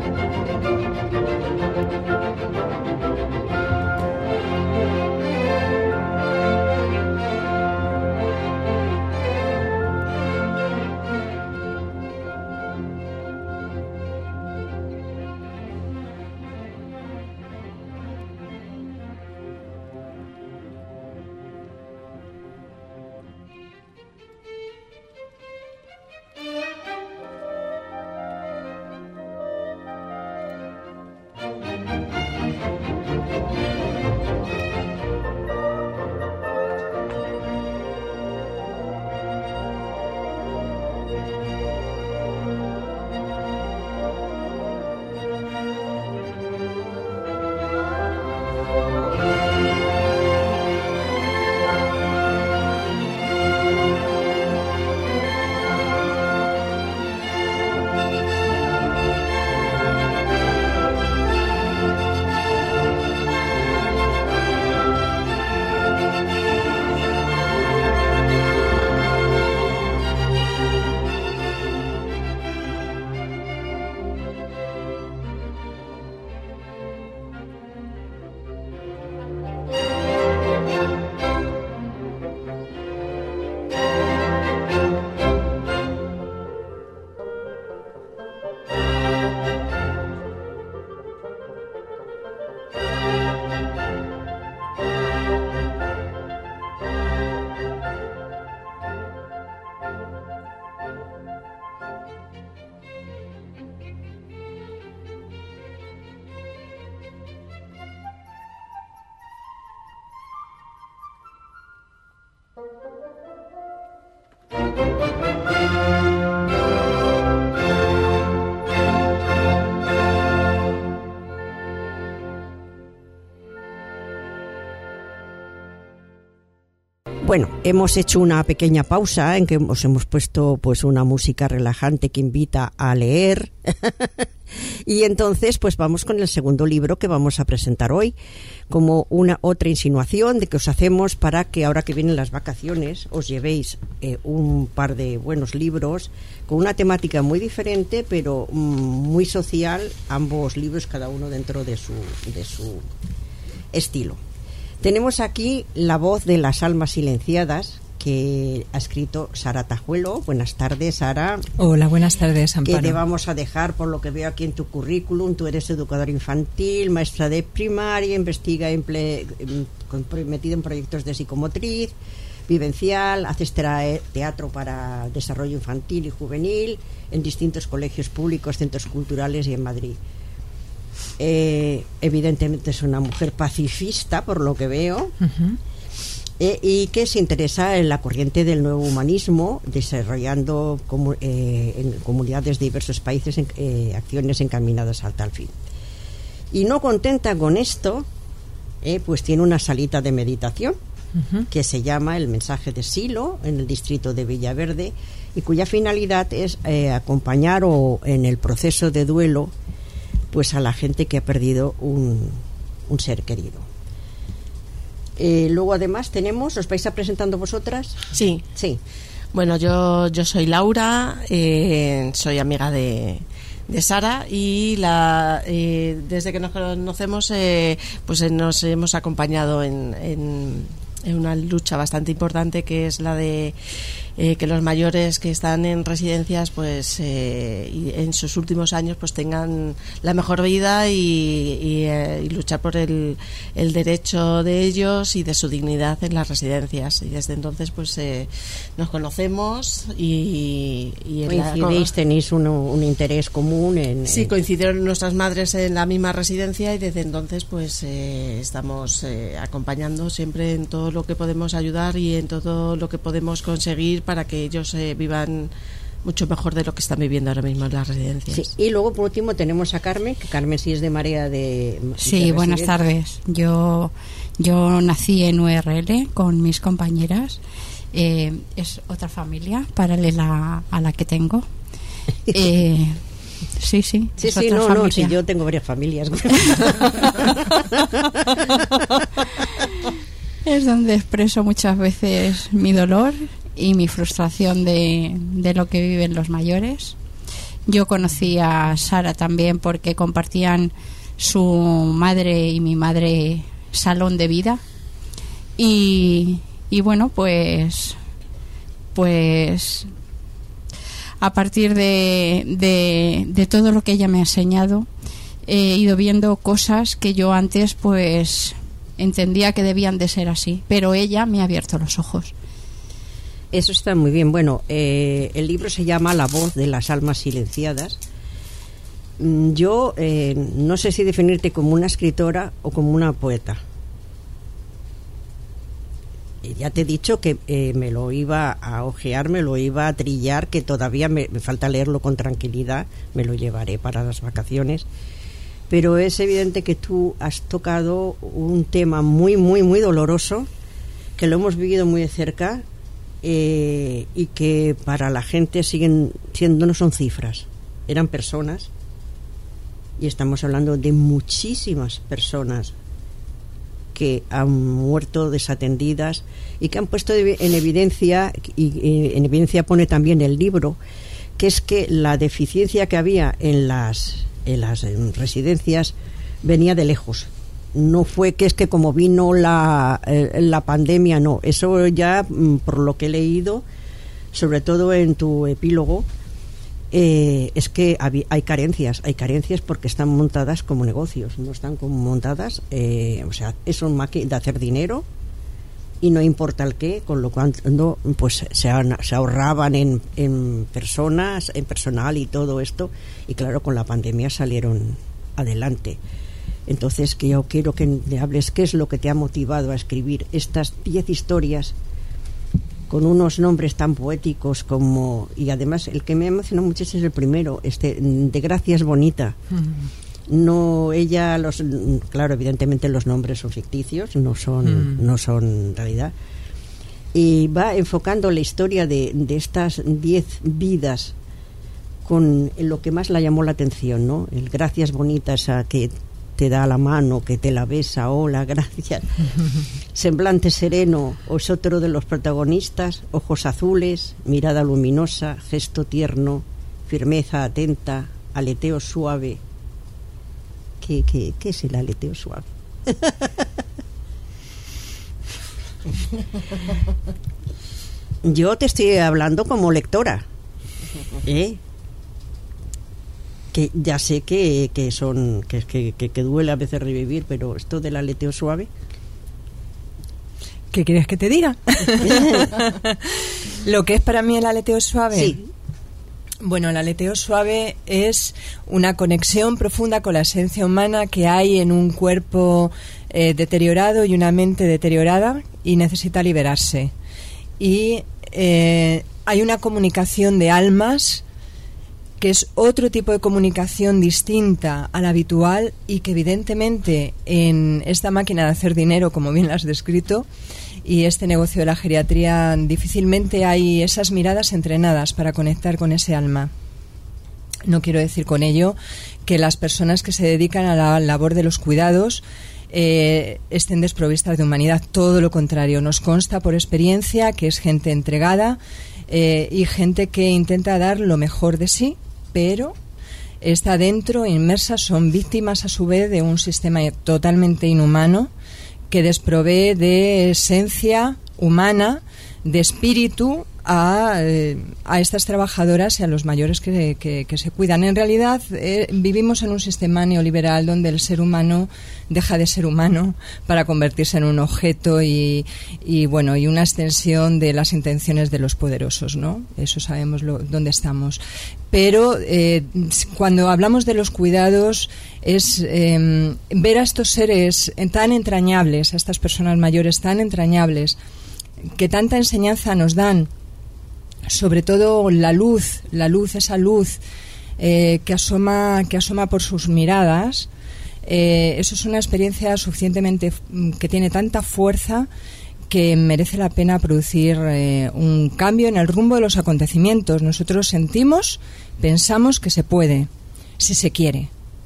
Bueno, hemos hecho una pequeña pausa en que os hemos puesto pues una música relajante que invita a leer. Y entonces pues vamos con el segundo libro que vamos a presentar hoy, como una otra insinuación de que os hacemos para que ahora que vienen las vacaciones os llevéis un par de buenos libros con una temática muy diferente pero muy social, ambos libros cada uno dentro de su estilo. Tenemos aquí La voz de las almas silenciadas, que ha escrito Sara Tajuelo. Buenas tardes, Sara. Hola, buenas tardes, Amparo. Que te vamos a dejar, por lo que veo aquí en tu currículum, tú eres educadora infantil, maestra de primaria, metida en proyectos de psicomotriz, vivencial, haces teatro para desarrollo infantil y juvenil en distintos colegios públicos, centros culturales y en Madrid. Evidentemente es una mujer pacifista, por lo que veo. Uh-huh. Y que se interesa en la corriente del nuevo humanismo, desarrollando en comunidades de diversos países acciones encaminadas al tal fin. Y no contenta con esto, pues tiene una salita de meditación, uh-huh, que se llama El mensaje de Silo, en el distrito de Villaverde, y cuya finalidad es acompañar en el proceso de duelo pues a la gente que ha perdido un ser querido. Luego además tenemos, ¿os vais a presentando vosotras? Sí. Bueno, yo soy Laura, soy amiga de Sara y desde que nos conocemos pues nos hemos acompañado en una lucha bastante importante, que es la de que los mayores que están en residencias pues y en sus últimos años pues tengan la mejor vida y luchar por el derecho de ellos y de su dignidad en las residencias. Y desde entonces pues nos conocemos y coincidéis, tenéis un interés común sí, coincidieron nuestras madres en la misma residencia y desde entonces pues estamos acompañando siempre en todo lo que podemos ayudar y en todo lo que podemos conseguir para que ellos vivan mucho mejor de lo que están viviendo ahora mismo en las residencias. Sí. Y luego por último tenemos a Carmen, que Carmen sí es de Marea de... Sí, buenas tardes. Yo nací en URL con mis compañeras. Es otra familia paralela a la que tengo. Sí, no, sí, yo tengo varias familias. Es donde expreso muchas veces mi dolor y mi frustración de lo que viven los mayores. Yo conocí a Sara también porque compartían su madre y mi madre salón de vida. Y bueno, pues a partir de todo lo que ella me ha enseñado, he ido viendo cosas que yo antes pues entendía que debían de ser así, pero ella me ha abierto los ojos. Eso está muy bien. Bueno, el libro se llama La voz de las almas silenciadas. Yo no sé si definirte como una escritora o como una poeta. Ya te he dicho que me lo iba a ojear, me lo iba a trillar, que todavía me falta leerlo con tranquilidad, me lo llevaré para las vacaciones. Pero es evidente que tú has tocado un tema muy, muy, muy doloroso, que lo hemos vivido muy de cerca, y que para la gente siguen siendo, no son cifras, eran personas, y estamos hablando de muchísimas personas que han muerto desatendidas y que han puesto en evidencia, y en evidencia pone también el libro, que es que la deficiencia que había en las residencias venía de lejos. No fue que es que como vino la pandemia, no. Eso ya, por lo que he leído, sobre todo en tu epílogo, es que hay carencias porque están montadas como negocios, no están como montadas, o sea, es un máquina de hacer dinero y no importa el qué, con lo cual pues se ahorraban en personas, en personal y todo esto, y claro, con la pandemia salieron adelante. Entonces, que yo quiero que me hables qué es lo que te ha motivado a escribir estas 10 historias con unos nombres tan poéticos como... Y además, el que me emociona mucho es el primero, de Gracias Bonita. No, ella, claro, evidentemente los nombres son ficticios, no son realidad. Y va enfocando la historia de estas 10 vidas con lo que más la llamó la atención, ¿no? El Gracias Bonita, esa que te da la mano, que te la besa, hola, gracias. Semblante sereno es otro de los protagonistas, ojos azules, mirada luminosa, gesto tierno, firmeza atenta, aleteo suave. ¿Qué es el aleteo suave? Yo te estoy hablando como lectora, que ya sé que duele a veces revivir, pero esto del aleteo suave, ¿qué quieres que te diga? Lo que es para mí el aleteo suave. Sí. Bueno, el aleteo suave es una conexión profunda con la esencia humana que hay en un cuerpo deteriorado y una mente deteriorada y necesita liberarse. Y hay una comunicación de almas que es otro tipo de comunicación distinta a la habitual y que evidentemente en esta máquina de hacer dinero, como bien lo has descrito, y este negocio de la geriatría, difícilmente hay esas miradas entrenadas para conectar con ese alma. No quiero decir con ello que las personas que se dedican a la labor de los cuidados estén desprovistas de humanidad, todo lo contrario. Nos consta por experiencia que es gente entregada y gente que intenta dar lo mejor de sí, pero está dentro, inmersas, son víctimas a su vez de un sistema totalmente inhumano que desprovee de esencia humana, de espíritu a estas trabajadoras y a los mayores que se cuidan. En realidad vivimos en un sistema neoliberal donde el ser humano deja de ser humano para convertirse en un objeto y una extensión de las intenciones de los poderosos, ¿no? Eso sabemos dónde estamos. Pero cuando hablamos de los cuidados es ver a estos seres tan entrañables, a estas personas mayores tan entrañables, que tanta enseñanza nos dan, sobre todo la luz, esa luz que asoma por sus miradas. Eso es una experiencia suficientemente que tiene tanta fuerza que merece la pena producir un cambio en el rumbo de los acontecimientos. Nosotros sentimos, pensamos que se puede, si se quiere.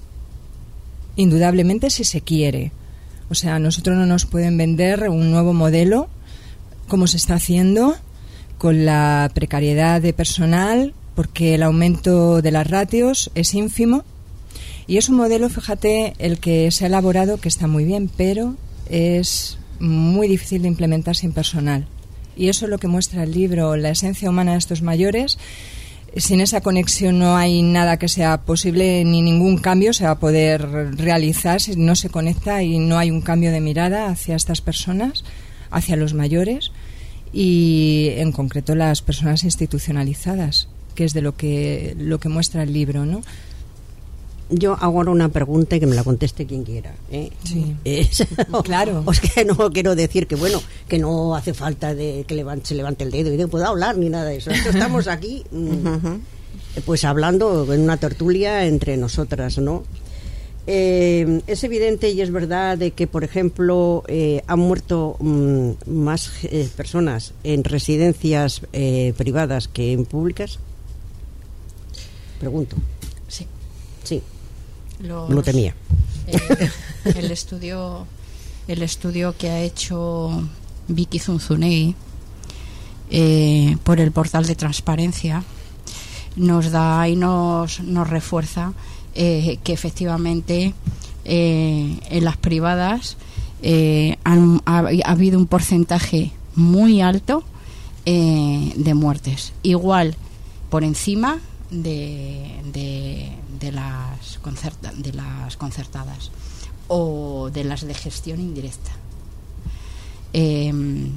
Indudablemente si se quiere. O sea, a nosotros no nos pueden vender un nuevo modelo como se está haciendo, con la precariedad de personal, porque el aumento de las ratios es ínfimo y es un modelo, fíjate, el que se ha elaborado, que está muy bien, pero es muy difícil de implementar sin personal. Y eso es lo que muestra el libro, la esencia humana de estos mayores. Sin esa conexión no hay nada que sea posible, ni ningún cambio se va a poder realizar si no se conecta y no hay un cambio de mirada hacia estas personas, hacia los mayores y en concreto las personas institucionalizadas, que es de lo que muestra el libro, ¿no? Yo hago ahora una pregunta y que me la conteste quien quiera, ¿eh? Sí. Claro. Pues que no quiero decir que bueno, que no hace falta de que se levante el dedo y que pueda hablar ni nada de eso. Estamos aquí pues hablando en una tertulia entre nosotras, ¿no? Es evidente y es verdad de que, por ejemplo, han muerto más personas en residencias privadas que en públicas. Pregunto. Sí. Lo temía. El estudio que ha hecho Vicky Zunzunegui por el portal de transparencia nos da y nos refuerza que efectivamente en las privadas ha habido un porcentaje muy alto de muertes, igual por encima de las concertadas o de las de gestión indirecta. En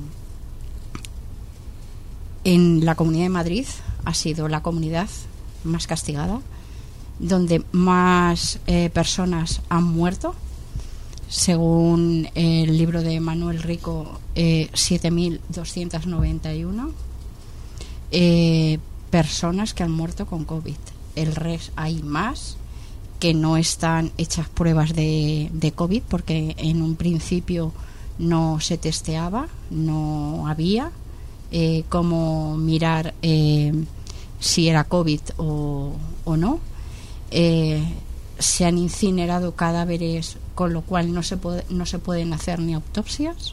la Comunidad de Madrid ha sido la comunidad más castigada, donde más personas han muerto, según el libro de Manuel Rico, 7.291 personas que han muerto con COVID. El resto hay más que no están hechas pruebas de COVID, porque en un principio no se testeaba, no había cómo mirar si era COVID o no. Se han incinerado cadáveres, con lo cual no se pueden hacer ni autopsias,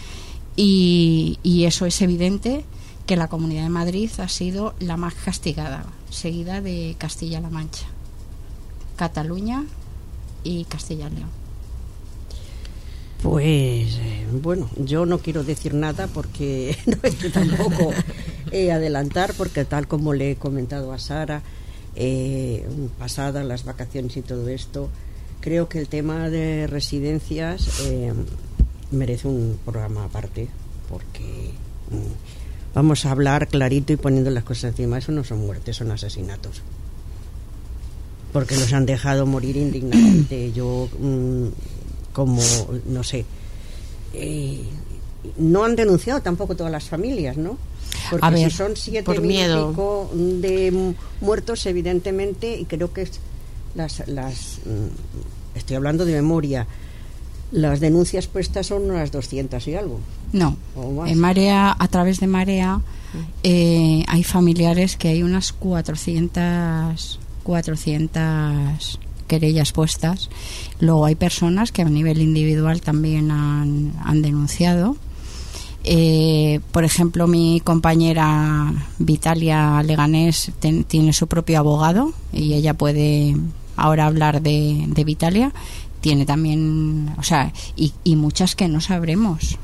y eso es evidente que la Comunidad de Madrid ha sido la más castigada, seguida de Castilla-La Mancha, Cataluña y Castilla y León. Pues bueno, yo no quiero decir nada porque no es que tampoco adelantar, porque tal como le he comentado a Sara, pasadas las vacaciones y todo esto, creo que el tema de residencias merece un programa aparte, porque vamos a hablar clarito y poniendo las cosas encima. Eso no son muertes, son asesinatos, porque los han dejado morir indignamente. Yo como no sé, no han denunciado tampoco todas las familias, ¿no? Porque a ver, si son 7.000 y pico de muertos, evidentemente, y creo que estoy hablando de memoria, las denuncias puestas son unas 200 y algo. No, en Marea, a través de Marea, hay familiares que hay unas 400 querellas puestas. Luego hay personas que a nivel individual también han denunciado. Por ejemplo, mi compañera Vitalia Leganés tiene su propio abogado y ella puede ahora hablar de Vitalia. Tiene también, o sea, y muchas que no sabremos.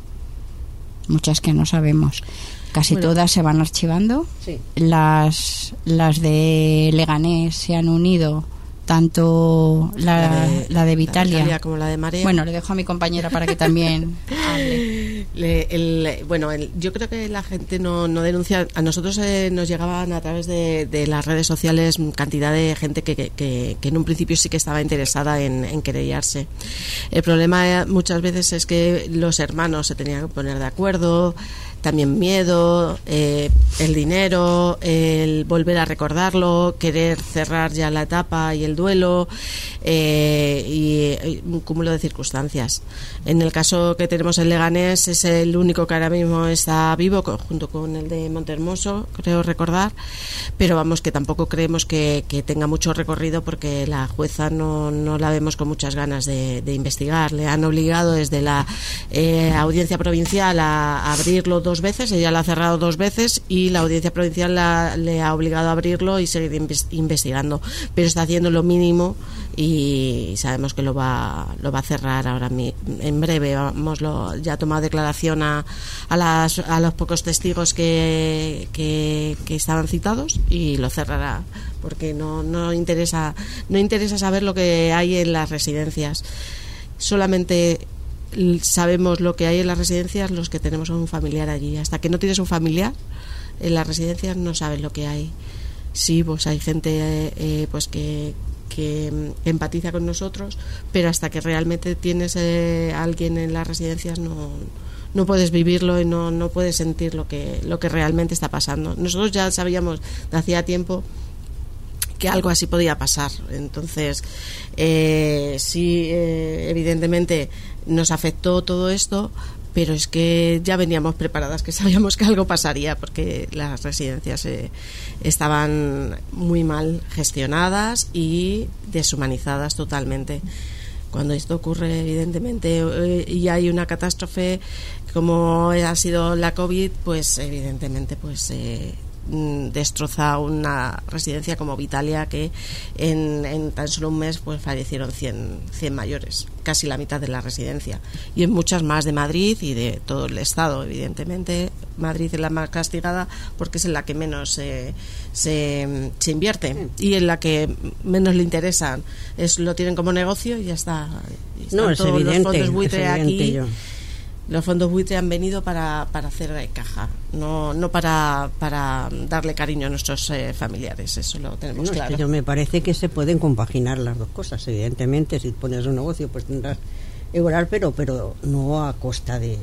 Casi todas se van archivando. Sí. Las de Leganés se han unido, tanto la de Vitalia como la de Marea. Bueno, le dejo a mi compañera para que también hable. Yo creo que la gente no denuncia. A nosotros nos llegaban a través de las redes sociales cantidad de gente que en un principio sí que estaba interesada en querellarse. El problema muchas veces es que los hermanos se tenían que poner de acuerdo. También miedo, el dinero, el volver a recordarlo, querer cerrar ya la etapa y el duelo, y un cúmulo de circunstancias. En el caso que tenemos en Leganés, es el único que ahora mismo está vivo, junto con el de Montehermoso, creo recordar, pero vamos, que tampoco creemos que tenga mucho recorrido, porque la jueza no la vemos con muchas ganas de investigar. Le han obligado desde la audiencia provincial a abrir los 2 2 veces, ella la ha cerrado 2 veces y la Audiencia Provincial le ha obligado a abrirlo y seguir investigando, pero está haciendo lo mínimo y sabemos que lo va a cerrar ahora en breve. Ya ha tomado declaración a los pocos testigos que estaban citados y lo cerrará, porque no interesa saber lo que hay en las residencias. Solamente sabemos lo que hay en las residencias los que tenemos un familiar allí. Hasta que no tienes un familiar en las residencias no sabes lo que hay. Sí, pues hay gente pues que empatiza con nosotros, pero hasta que realmente tienes a alguien en las residencias no puedes vivirlo y no puedes sentir lo que realmente está pasando. Nosotros ya sabíamos de hacía tiempo que algo así podía pasar. Entonces, sí, evidentemente nos afectó todo esto, pero es que ya veníamos preparadas, que sabíamos que algo pasaría, porque las residencias estaban muy mal gestionadas y deshumanizadas totalmente. Cuando esto ocurre, evidentemente, y hay una catástrofe como ha sido la COVID, pues evidentemente destroza una residencia como Vitalia, que en tan solo un mes pues fallecieron 100 mayores, casi la mitad de la residencia, y en muchas más de Madrid y de todo el estado. Evidentemente Madrid es la más castigada porque es en la que menos se invierte y en la que menos le interesan, lo tienen como negocio y ya está. No, es evidente, los fondos buitre aquí. Los fondos buitre han venido para hacer caja, no para darle cariño a nuestros familiares. Eso lo tenemos claro. Es que me parece que se pueden compaginar las dos cosas. Evidentemente, si pones un negocio, pues tendrás que cobrar, pero no a costa de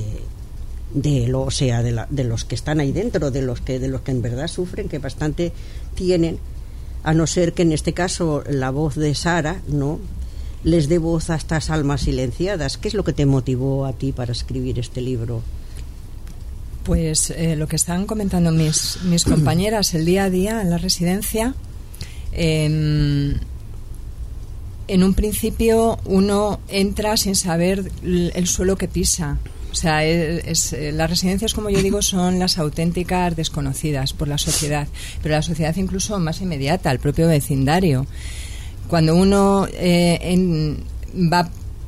los que están ahí dentro, de los que en verdad sufren, que bastante tienen, a no ser que en este caso la voz de Sara, ¿no?, les dé voz a estas almas silenciadas. ¿Qué es lo que te motivó a ti para escribir este libro? Pues lo que están comentando mis compañeras, el día a día en la residencia. En un principio uno entra sin saber el suelo que pisa. O sea, las residencias, como yo digo, son las auténticas desconocidas por la sociedad, pero la sociedad incluso más inmediata, el propio vecindario. Cuando uno va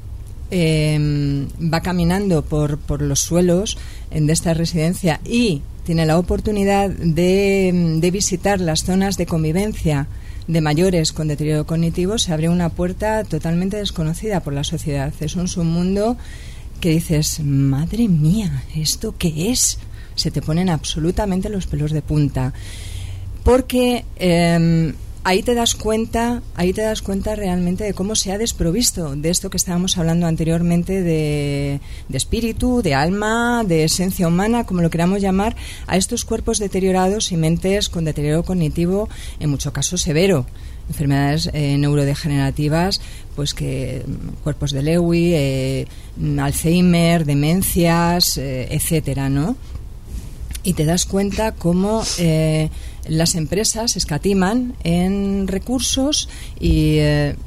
caminando por los suelos de esta residencia y tiene la oportunidad de visitar las zonas de convivencia de mayores con deterioro cognitivo, se abre una puerta totalmente desconocida por la sociedad. Es un submundo que dices, madre mía, ¿esto qué es? Se te ponen absolutamente los pelos de punta. Porque ahí te das cuenta realmente de cómo se ha desprovisto de esto que estábamos hablando anteriormente, de espíritu, de alma, de esencia humana, como lo queramos llamar, a estos cuerpos deteriorados y mentes con deterioro cognitivo, en muchos casos severo. Enfermedades neurodegenerativas, pues que cuerpos de Lewy, Alzheimer, demencias, etcétera, ¿no? Y te das cuenta cómo las empresas escatiman en recursos y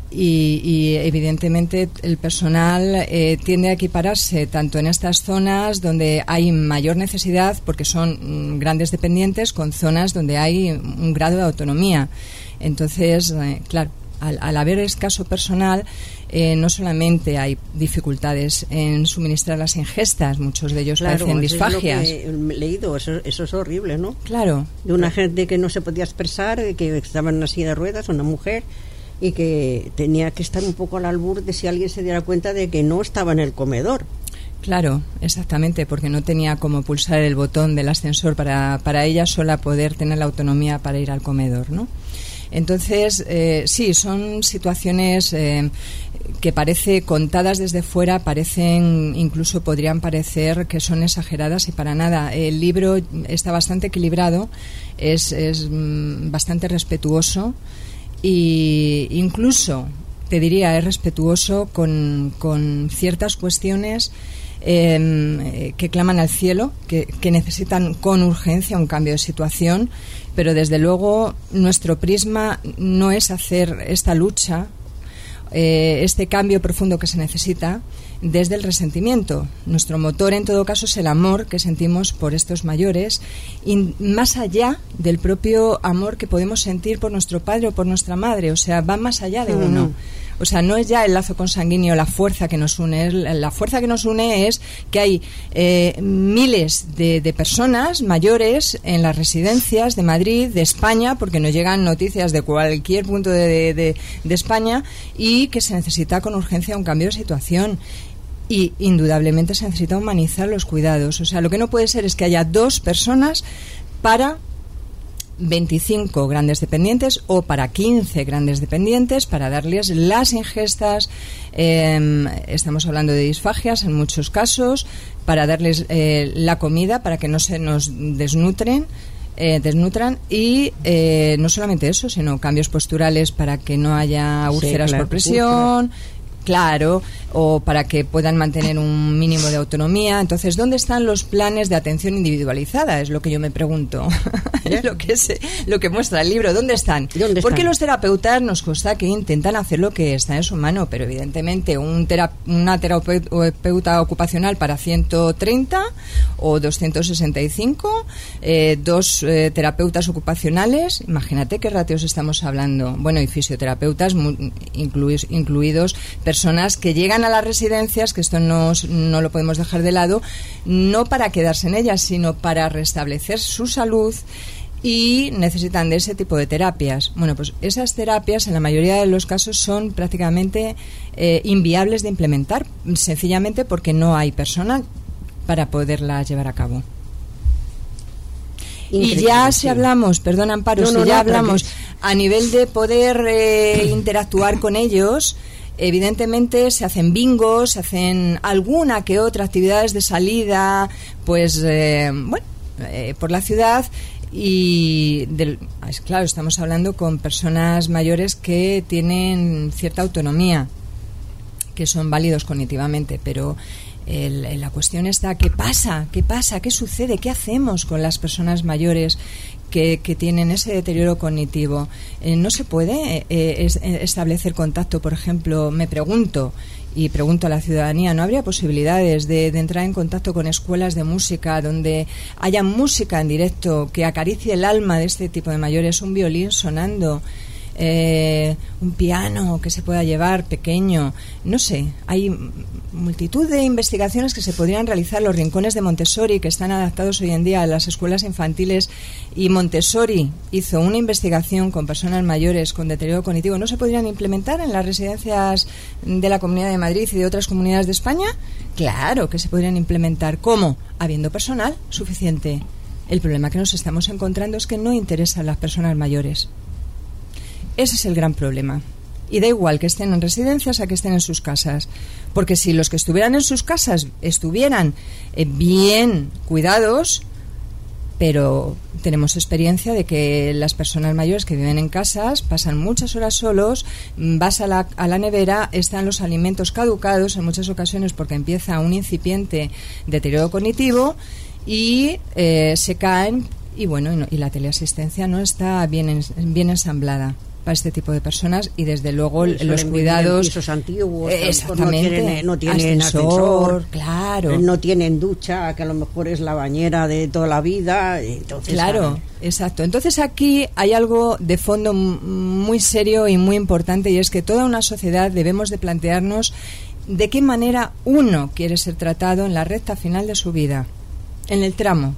evidentemente el personal tiende a equipararse tanto en estas zonas donde hay mayor necesidad, porque son grandes dependientes, con zonas donde hay un grado de autonomía. Entonces, claro, al haber escaso personal, no solamente hay dificultades en suministrar las ingestas, muchos de ellos padecen disfagias. Es lo que he leído, eso es horrible, ¿no? Claro. De una gente que no se podía expresar, que estaba en una silla de ruedas, una mujer, y que tenía que estar un poco al albur de si alguien se diera cuenta de que no estaba en el comedor. Claro, exactamente, porque no tenía como pulsar el botón del ascensor para ella sola poder tener la autonomía para ir al comedor, ¿no? Entonces, sí, son situaciones que parece contadas desde fuera, incluso podrían parecer que son exageradas, y para nada. El libro está bastante equilibrado, es bastante respetuoso, y incluso, te diría, es respetuoso con ciertas cuestiones que claman al cielo, que necesitan con urgencia un cambio de situación. Pero desde luego nuestro prisma no es hacer esta lucha este cambio profundo que se necesita desde el resentimiento. Nuestro motor, en todo caso, es el amor que sentimos por estos mayores, y más allá del propio amor que podemos sentir por nuestro padre o por nuestra madre. O sea, va más allá de uno. O sea, no es ya el lazo consanguíneo la fuerza que nos une. La fuerza que nos une es que hay miles de personas mayores en las residencias de Madrid, de España, porque nos llegan noticias de cualquier punto de España, y que se necesita con urgencia un cambio de situación. Y indudablemente se necesita humanizar los cuidados. O sea, lo que no puede ser es que haya 2 personas para 25 grandes dependientes o para 15 grandes dependientes para darles las ingestas, estamos hablando de disfagias en muchos casos, para darles la comida para que no se nos desnutran, y no solamente eso, sino cambios posturales para que no haya úlceras por presión. Claro, o para que puedan mantener un mínimo de autonomía. Entonces, ¿dónde están los planes de atención individualizada? Es lo que yo me pregunto. Es lo que muestra el libro. ¿Dónde están? Porque los terapeutas nos consta que intentan hacer lo que está en su mano, pero evidentemente una terapeuta ocupacional para 130 o 265, 2 terapeutas ocupacionales, imagínate qué ratios estamos hablando. Bueno, y fisioterapeutas incluidos, personas que llegan a las residencias, que esto no lo podemos dejar de lado, no para quedarse en ellas, sino para restablecer su salud, y necesitan de ese tipo de terapias. Bueno, pues esas terapias en la mayoría de los casos son prácticamente inviables de implementar, sencillamente porque no hay persona para poderlas llevar a cabo. Y ya si hablamos, perdón Amparo, hablamos a nivel de poder interactuar con ellos, evidentemente se hacen bingos, se hacen alguna que otra actividades de salida, pues por la ciudad. Y claro, estamos hablando con personas mayores que tienen cierta autonomía, que son válidos cognitivamente, pero la cuestión está, ¿qué pasa? ¿Qué sucede? ¿Qué hacemos con las personas mayores que tienen ese deterioro cognitivo? ¿No se puede establecer contacto, por ejemplo? Me pregunto, y pregunto a la ciudadanía, ¿no habría posibilidades de entrar en contacto con escuelas de música donde haya música en directo que acaricie el alma de este tipo de mayores? Un violín sonando, un piano que se pueda llevar pequeño, no sé, hay multitud de investigaciones que se podrían realizar. Los rincones de Montessori, que están adaptados hoy en día a las escuelas infantiles, y Montessori hizo una investigación con personas mayores con deterioro cognitivo, ¿no se podrían implementar en las residencias de la Comunidad de Madrid y de otras comunidades de España? Claro que se podrían implementar. ¿Cómo? Habiendo personal suficiente. El problema que nos estamos encontrando es que no interesan las personas mayores. Ese es el gran problema. Y da igual que estén en residencias a que estén en sus casas. Porque si los que estuvieran en sus casas estuvieran bien cuidados, pero tenemos experiencia de que las personas mayores que viven en casas pasan muchas horas solos, vas a la nevera, están los alimentos caducados en muchas ocasiones porque empieza un incipiente deterioro cognitivo y se caen, y bueno, y la teleasistencia no está bien ensamblada para este tipo de personas, y desde luego los cuidados, pisos antiguos, exactamente, no tienen ascensor, claro, no tienen ducha, que a lo mejor es la bañera de toda la vida, entonces claro, exacto. Entonces aquí hay algo de fondo muy serio y muy importante, y es que toda una sociedad debemos de plantearnos de qué manera uno quiere ser tratado en la recta final de su vida, en el tramo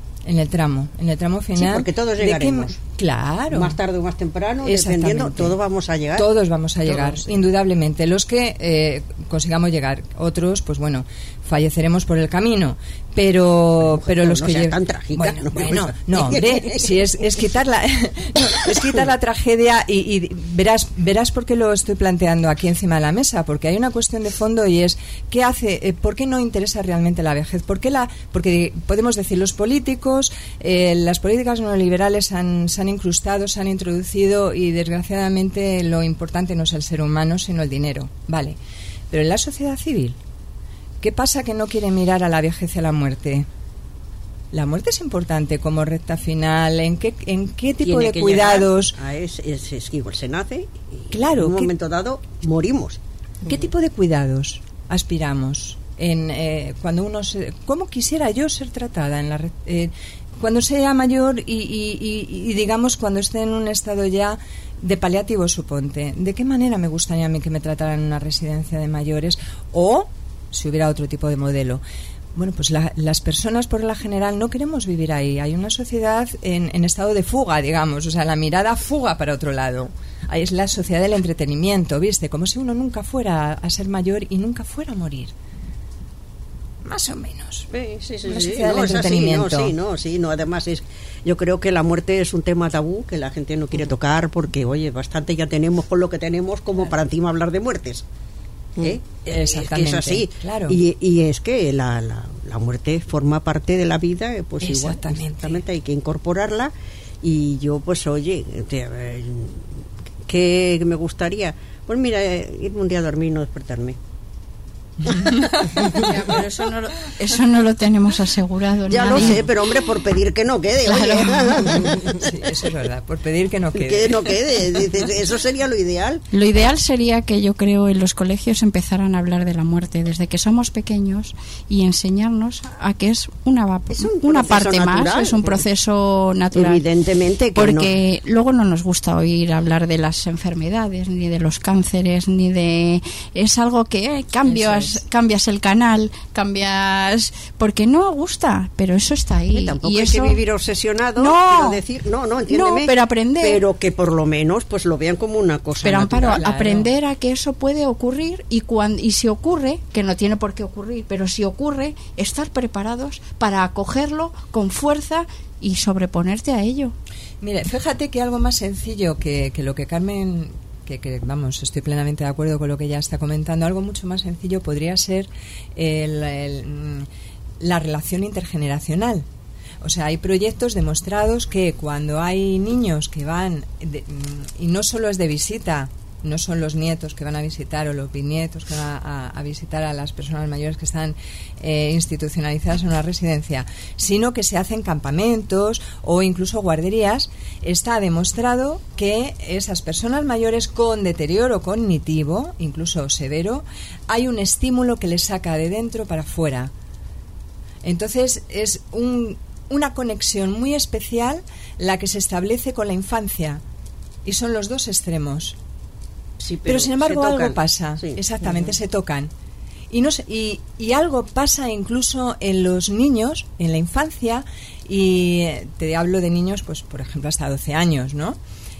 final. Sí, porque todos llegaremos. Claro. Más tarde o más temprano, dependiendo, todos vamos a llegar. Todos vamos a llegar, indudablemente. Los que consigamos llegar. Otros, pues bueno, falleceremos por el camino. Pero los no que sea tan trágica. No, hombre, si es quitar la es quitar la tragedia, y verás por qué lo estoy planteando aquí encima de la mesa, porque hay una cuestión de fondo, y es ¿qué hace? ¿Por qué no interesa realmente la vejez? Porque podemos decir, los políticos, las políticas neoliberales se han incrustado, se han introducido, y desgraciadamente lo importante no es el ser humano, sino el dinero, vale. Pero en la sociedad civil, ¿qué pasa que no quiere mirar a la vejez y a la muerte? La muerte es importante como recta final. ¿En qué tipo de cuidados? Es igual, se nace y claro, en un momento dado morimos. ¿Qué tipo de cuidados aspiramos? Cuando uno ¿cómo quisiera yo ser tratada cuando sea mayor y digamos cuando esté en un estado ya de paliativo, suponte? ¿De qué manera me gustaría a mí que me trataran en una residencia de mayores? O si hubiera otro tipo de modelo. Bueno, pues las personas por la general no queremos vivir ahí. Hay una sociedad en estado de fuga, digamos, o sea, la mirada fuga para otro lado. Ahí es la sociedad del entretenimiento, ¿viste? Como si uno nunca fuera a ser mayor y nunca fuera a morir. Más o menos. Sí. La sociedad del entretenimiento. No, además yo creo que la muerte es un tema tabú que la gente no quiere tocar porque, oye, bastante ya tenemos con lo que tenemos como para encima hablar de muertes. Exactamente, es así, claro. Y es que la muerte forma parte de la vida, pues exactamente, hay que incorporarla. Y yo, pues, oye, ¿qué me gustaría? Pues mira, irme un día a dormir y no despertarme. Ya, pero eso no lo tenemos asegurado. Ya nadie. lo sé, pero hombre, por pedir que no quede. Claro. Sí, eso es verdad, por pedir que no quede. Que no quede, dices, eso sería lo ideal. Lo ideal sería que yo creo en los colegios empezaran a hablar de la muerte desde que somos pequeños y enseñarnos a que es una parte natural, más, es un proceso natural. Evidentemente que porque luego no nos gusta oír hablar de las enfermedades, ni de los cánceres, ni de... Es algo que cambias el canal, porque no gusta, pero eso está ahí. Y tampoco y hay eso... que vivir obsesionado, entiéndeme. No, pero aprender. Pero que por lo menos pues lo vean como una cosa pero natural. Amparo, aprender a que eso puede ocurrir y si ocurre, que no tiene por qué ocurrir, pero si ocurre, estar preparados para acogerlo con fuerza y sobreponerte a ello. Mire, fíjate que algo más sencillo que lo que Carmen... Que vamos, estoy plenamente de acuerdo con lo que ella está comentando. Algo mucho más sencillo podría ser la relación intergeneracional. O sea, hay proyectos demostrados que cuando hay niños que van, y no solo es de visita, no son los nietos que van a visitar o los bisnietos que van a visitar a las personas mayores que están institucionalizadas en una residencia, sino que se hacen campamentos o incluso guarderías. Está demostrado que esas personas mayores con deterioro cognitivo, incluso severo, hay un estímulo que les saca de dentro para afuera. Entonces es una conexión muy especial la que se establece con la infancia y son los dos extremos. Sí, pero sin embargo algo pasa, sí. Exactamente, se tocan. Y algo pasa incluso en los niños, en la infancia, y te hablo de niños, pues por ejemplo, hasta 12 años, ¿no?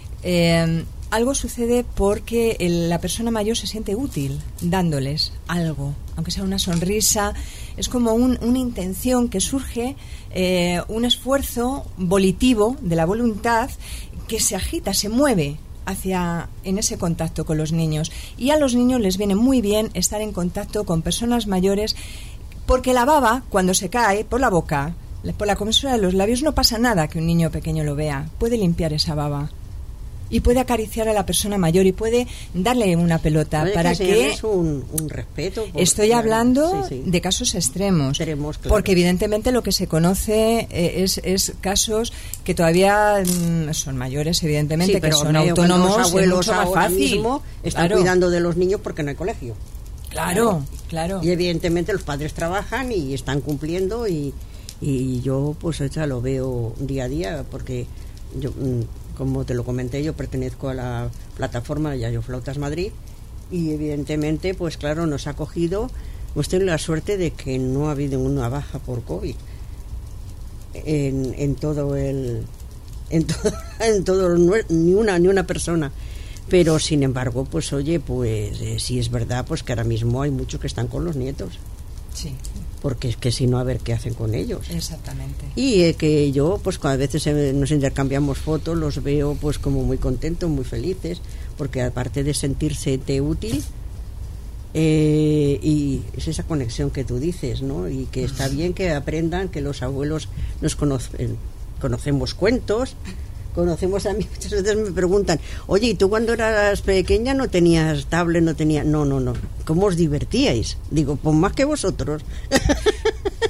Algo sucede porque la persona mayor se siente útil dándoles algo, aunque sea una sonrisa. Es como una intención que surge, un esfuerzo volitivo de la voluntad que se agita, se mueve en ese contacto con los niños. Y a los niños les viene muy bien estar en contacto con personas mayores, porque la baba, cuando se cae por la boca, por la comensura de los labios, no pasa nada que un niño pequeño lo vea. Puede limpiar esa baba y puede acariciar a la persona mayor y puede darle una pelota para que es un respeto. Estoy hablando de casos extremos, claro. Porque evidentemente lo que se conoce es casos que todavía son mayores, evidentemente, que son autónomos. Los abuelos es mucho más fácil. Mismo están cuidando de los niños porque no hay colegio. Claro. Y evidentemente los padres trabajan y están cumpliendo y yo pues ya lo veo día a día, porque yo, como te lo comenté, yo pertenezco a la plataforma Yayo Flautas Madrid y evidentemente pues claro, nos ha acogido. Pues tengo la suerte de que no ha habido una baja por COVID en todo ni una persona. Pero sin embargo, pues oye, pues sí es verdad, pues que ahora mismo hay muchos que están con los nietos. Sí. Porque es que si no, a ver qué hacen con ellos. Exactamente. Y que yo, pues a veces nos intercambiamos fotos, los veo pues como muy contentos, muy felices, porque aparte de sentirse útil, y es esa conexión que tú dices, ¿no? Y que está bien que aprendan, que los abuelos nos conocemos cuentos. Conocemos a mí, muchas veces me preguntan, oye, ¿y tú cuando eras pequeña no tenías tablet, no? ¿Cómo os divertíais? Digo, pues más que vosotros.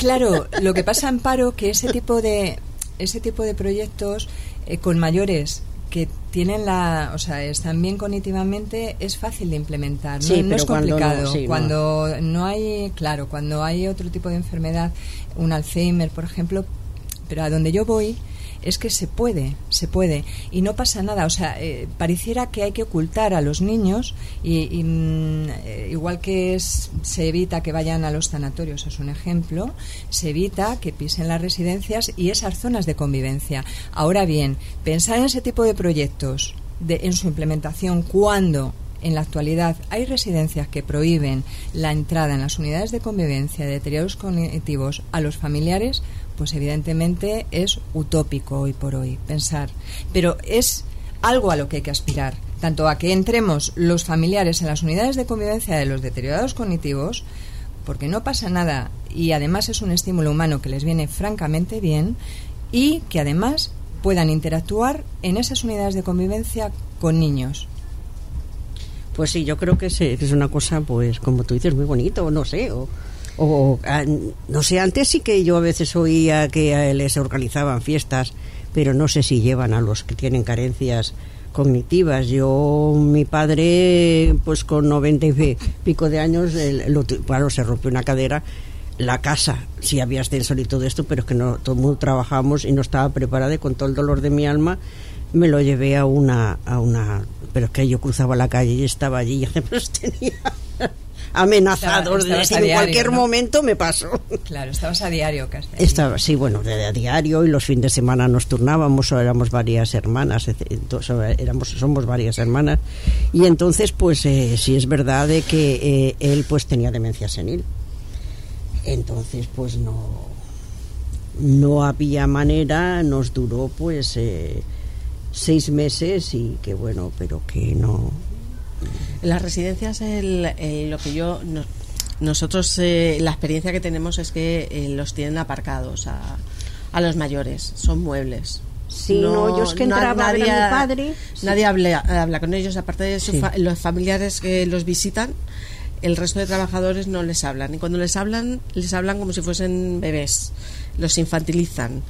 Claro, lo que pasa, Amparo, que ese tipo de proyectos con mayores que tienen están bien cognitivamente, es fácil de implementar, ¿no? Sí, No es complicado. Cuando no hay otro tipo de enfermedad, un Alzheimer, por ejemplo, pero a donde yo voy es que se puede y no pasa nada. Pareciera que hay que ocultar a los niños igual que se evita que vayan a los sanatorios, es un ejemplo, se evita que pisen las residencias y esas zonas de convivencia. Ahora bien, pensar en ese tipo de proyectos en su implementación cuando en la actualidad hay residencias que prohíben la entrada en las unidades de convivencia de deterioros cognitivos a los familiares, pues evidentemente es utópico hoy por hoy pensar. Pero es algo a lo que hay que aspirar, tanto a que entremos los familiares en las unidades de convivencia de los deteriorados cognitivos, porque no pasa nada y además es un estímulo humano que les viene francamente bien, y que además puedan interactuar en esas unidades de convivencia con niños. Pues sí, yo creo que es una cosa, pues como tú dices, muy bonito, no sé, no sé, antes sí que yo a veces oía que les organizaban fiestas, pero no sé si llevan a los que tienen carencias cognitivas. Mi padre, pues con 90 y pico de años, se rompió una cadera, la casa, sí había ascensor y todo esto, pero es que no, todo el mundo trabajábamos y no estaba preparada, y con todo el dolor de mi alma me lo llevé a una, pero es que yo cruzaba la calle y estaba allí y además tenía amenazados de decir, en cualquier momento me paso. Claro, estabas a diario casi. Sí, bueno, a diario, y los fines de semana nos turnábamos, éramos varias hermanas, somos varias hermanas, y entonces pues sí es verdad de que él pues tenía demencia senil. Entonces pues no había manera, nos duró pues 6 meses, y que bueno, pero que no. En las residencias lo que nosotros la experiencia que tenemos es que los tienen aparcados a los mayores, son muebles. Sí, yo es que entraba a ver a mi padre. Nadie habla con ellos, aparte de los familiares que los visitan. El resto de trabajadores no les hablan, y cuando les hablan como si fuesen bebés, los infantilizan.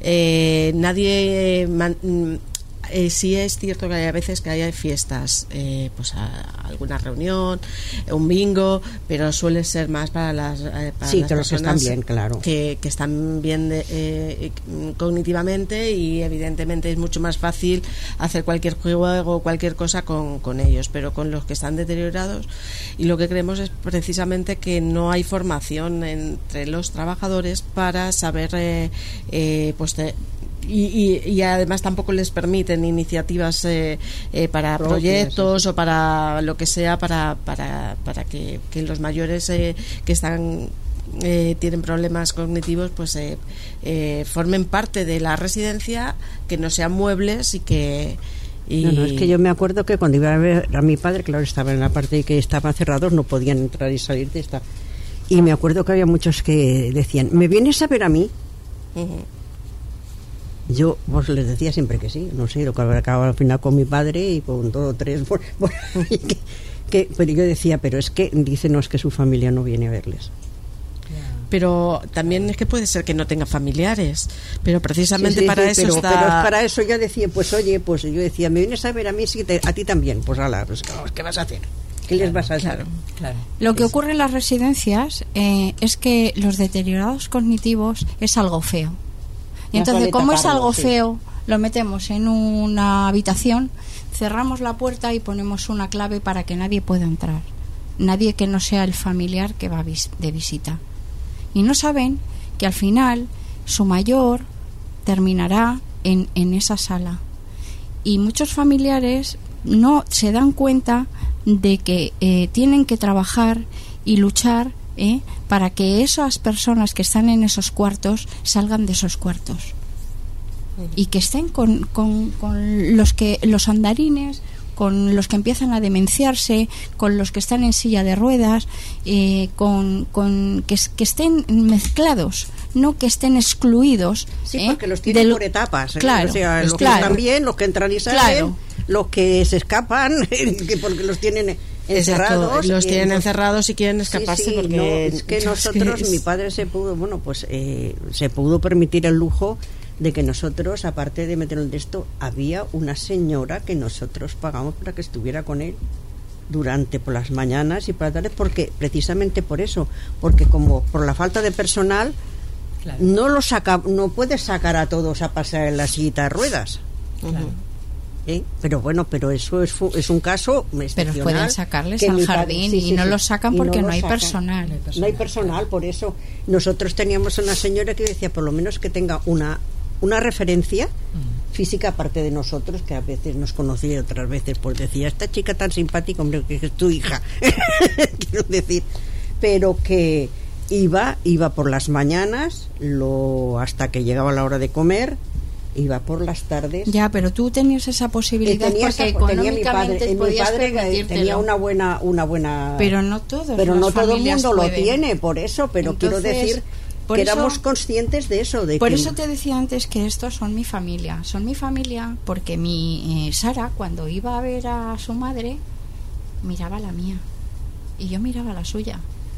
Sí es cierto que hay a veces que hay fiestas, pues alguna reunión, un bingo, pero suele ser más para las personas que están bien, claro, que están bien cognitivamente, y evidentemente es mucho más fácil hacer cualquier juego o cualquier cosa con ellos, pero con los que están deteriorados, y lo que creemos es precisamente que no hay formación entre los trabajadores para saber y además tampoco les permiten iniciativas para proyectos o para lo que sea, para que los mayores que están tienen problemas cognitivos pues formen parte de la residencia, que no sean muebles y que No, es que yo me acuerdo que cuando iba a ver a mi padre, claro, estaba en la parte que estaban cerrados, no podían entrar y salir de esta, y me acuerdo que había muchos que decían, ¿me vienes a ver a mí? Uh-huh. Yo pues les decía siempre que sí, no sé, lo que acababa al final con mi padre y con 2 o 3 pero yo decía, pero es que dice, no, es que su familia no viene a verles. Pero también es que puede ser que no tenga familiares, pero precisamente para eso pero, está. Pero para eso yo decía, pues oye, pues yo decía, me vienes a ver a mí, sí, a ti también, pues ala, pues ¿qué vas a hacer? ¿Qué les vas a hacer? Claro. Lo que ocurre en las residencias es que los deteriorados cognitivos es algo feo. Y entonces, como es algo feo, lo metemos en una habitación, cerramos la puerta y ponemos una clave para que nadie pueda entrar. Nadie que no sea el familiar que va de visita. Y no saben que al final su mayor terminará en esa sala. Y muchos familiares no se dan cuenta de que tienen que trabajar y luchar para que esas personas que están en esos cuartos salgan de esos cuartos y que estén con los andarines, con los que empiezan a demenciarse, con los que están en silla de ruedas, que estén mezclados, no que estén excluidos. Sí, porque los tienen por etapas. Claro, o sea, los que están bien, los que entran y salen, los que se escapan, porque los tienen. encerrados. Exacto, los tienen encerrados y quieren escaparse, sí, porque no, es que nosotros, mi padre se pudo, se pudo permitir el lujo de que nosotros, aparte de meterlo en esto, había una señora que nosotros pagamos para que estuviera con él durante por las mañanas y por las tardes, porque precisamente por eso, porque como por la falta de personal, claro, no puedes sacar a todos a pasar en la sillita de ruedas. Claro. Pero bueno, pero eso es un caso excepcional. Pero pueden sacarles al jardín y no lo sacan porque no hay personal. No hay personal, por eso nosotros teníamos una señora que decía por lo menos que tenga una referencia física aparte de nosotros, que a veces nos conocía y otras veces pues decía, esta chica tan simpática, hombre, que es tu hija. Quiero decir, pero que iba por las mañanas, hasta que llegaba la hora de comer, iba por las tardes. Ya, pero tú tenías esa posibilidad porque económicamente podías permitírtelo. Tenía una buena. Pero no todos. Pero no todo el mundo pueden. Lo tiene, por eso. Pero entonces, quiero decir que éramos conscientes de eso. Eso te decía antes que estos son mi familia. Son mi familia porque mi Sara, cuando iba a ver a su madre, miraba la mía y yo miraba la suya.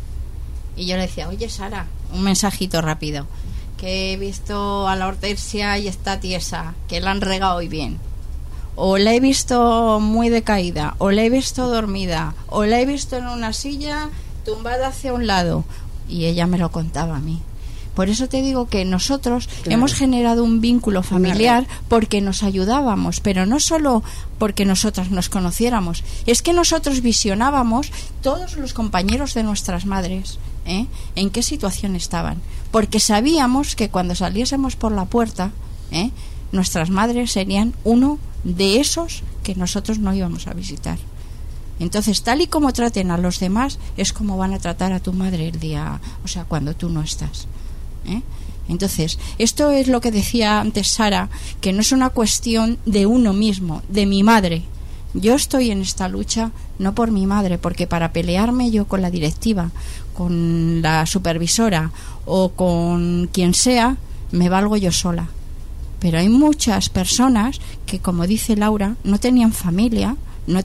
Y yo le decía, oye Sara, un mensajito rápido, que he visto a la Hortensia y está tiesa, que la han regado hoy bien, o la he visto muy decaída, o la he visto dormida, o la he visto en una silla tumbada hacia un lado, y ella me lo contaba a mí. Por eso te digo que nosotros hemos generado un vínculo familiar porque nos ayudábamos, pero no solo porque nosotras nos conociéramos, es que nosotros visionábamos todos los compañeros de nuestras madres, en qué situación estaban, porque sabíamos que cuando saliésemos por la puerta, nuestras madres serían uno de esos que nosotros no íbamos a visitar. Entonces, tal y como traten a los demás es como van a tratar a tu madre el día, o sea, cuando tú no estás. Entonces, esto es lo que decía antes Sara, que no es una cuestión de uno mismo, de mi madre. Yo estoy en esta lucha no por mi madre, porque para pelearme yo con la directiva, con la supervisora o con quien sea, me valgo yo sola. Pero hay muchas personas que, como dice Laura, no tienen familia,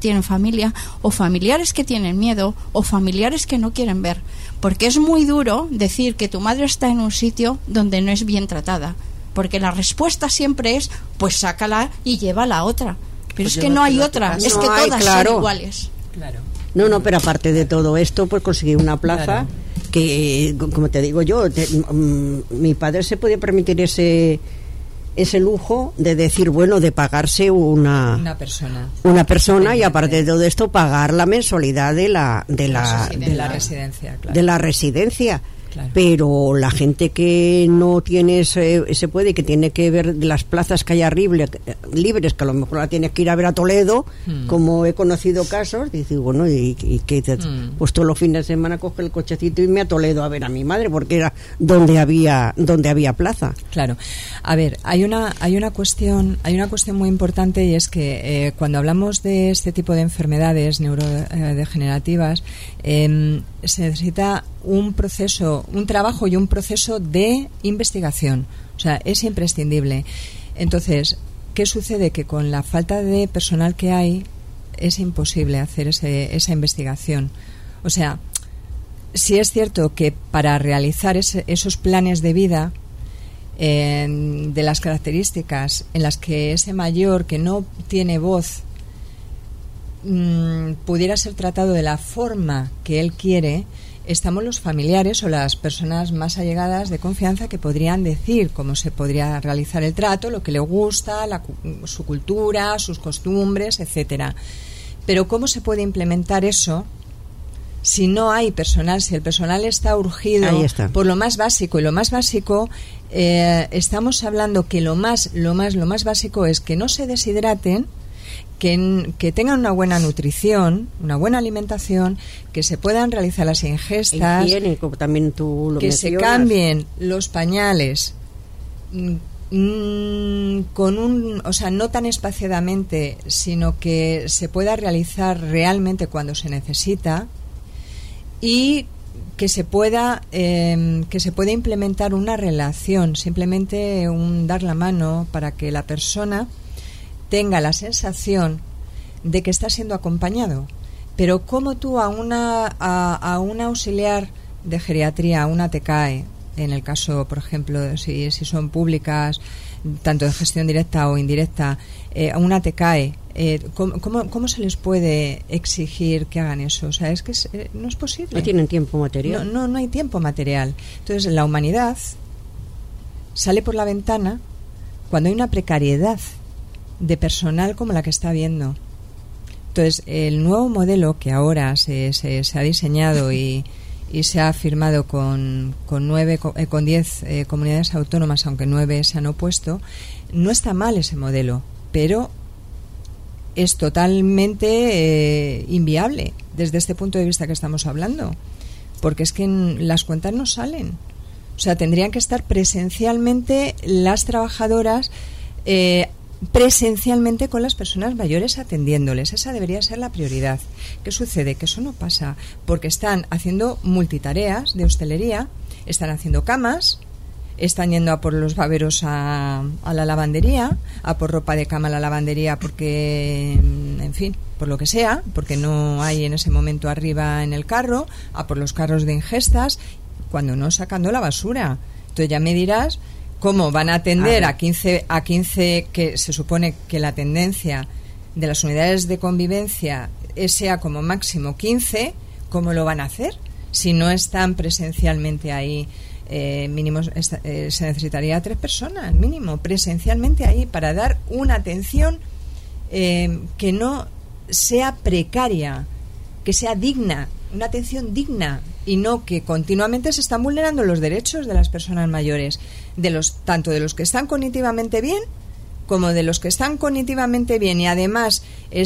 o familiares que tienen miedo, o familiares que no quieren ver, porque es muy duro decir que tu madre está en un sitio donde no es bien tratada, porque la respuesta siempre es, pues sácala y llévala a otra. Pero pues es que no hay otra, es que todas son iguales. Claro. No, pero aparte de todo esto, pues conseguir una plaza, claro, que, como te digo yo, mi padre se podía permitir ese lujo de decir, bueno, de pagarse una persona y aparte de todo esto pagar la mensualidad de la residencia, claro. De la residencia. Claro. Pero la gente que no tiene ese puede, que tiene que ver las plazas que haya libres, que a lo mejor la tienes que ir a ver a Toledo, como he conocido casos, dice, bueno, y que pues todos los fines de semana coge el cochecito y irme a Toledo a ver a mi madre, porque era donde había plaza. Claro. A ver, hay una cuestión muy importante, y es que cuando hablamos de este tipo de enfermedades neurodegenerativas, se necesita un trabajo y un proceso de investigación. O sea, es imprescindible. Entonces, ¿qué sucede? Que con la falta de personal que hay es imposible hacer esa investigación. O sea, sí es cierto que para realizar esos planes de vida, de las características en las que ese mayor que no tiene voz pudiera ser tratado de la forma que él quiere, estamos los familiares o las personas más allegadas de confianza que podrían decir cómo se podría realizar el trato, lo que le gusta, su cultura, sus costumbres, etcétera. Pero ¿cómo se puede implementar eso si no hay personal? Si el personal está urgido por lo más básico, y lo más básico, estamos hablando que lo más básico es que no se deshidraten, que tengan una buena nutrición, una buena alimentación, que se puedan realizar las ingestas, higiene, como también tú lo que mencionas, se cambien los pañales o sea, no tan espaciadamente, sino que se pueda realizar realmente cuando se necesita, y que se pueda implementar una relación, simplemente dar la mano para que la persona tenga la sensación de que está siendo acompañado, Pero ¿cómo tú a una auxiliar de geriatría, a una TCAE, en el caso, por ejemplo, si son públicas, tanto de gestión directa o indirecta, a una TCAE, ¿cómo se les puede exigir que hagan eso? O sea, es que no es posible. No tienen tiempo material. No hay tiempo material. Entonces, la humanidad sale por la ventana cuando hay una precariedad de personal como la que está habiendo. Entonces, el nuevo modelo que ahora se ha diseñado y se ha firmado con 10 comunidades autónomas, aunque 9 se han opuesto, no está mal ese modelo, pero es totalmente inviable desde este punto de vista que estamos hablando, porque es que las cuentas no salen. O sea, tendrían que estar presencialmente las trabajadoras presencialmente con las personas mayores atendiéndoles. Esa debería ser la prioridad. ¿Qué sucede? Que eso no pasa, porque están haciendo multitareas de hostelería, están haciendo camas, están yendo a por los baberos a la lavandería, a por ropa de cama a la lavandería porque, en fin, por lo que sea, porque no hay en ese momento arriba en el carro, a por los carros de ingestas, cuando no sacando la basura. Entonces ya me dirás cómo van a atender a 15, que se supone que la tendencia de las unidades de convivencia sea como máximo 15, ¿cómo lo van a hacer? Si no están presencialmente ahí, mínimo se necesitaría 3 personas, mínimo, presencialmente ahí, para dar una atención que no sea precaria, que sea digna, una atención digna, y no que continuamente se están vulnerando los derechos de las personas mayores, tanto de los que están cognitivamente bien como de los que están cognitivamente bien y además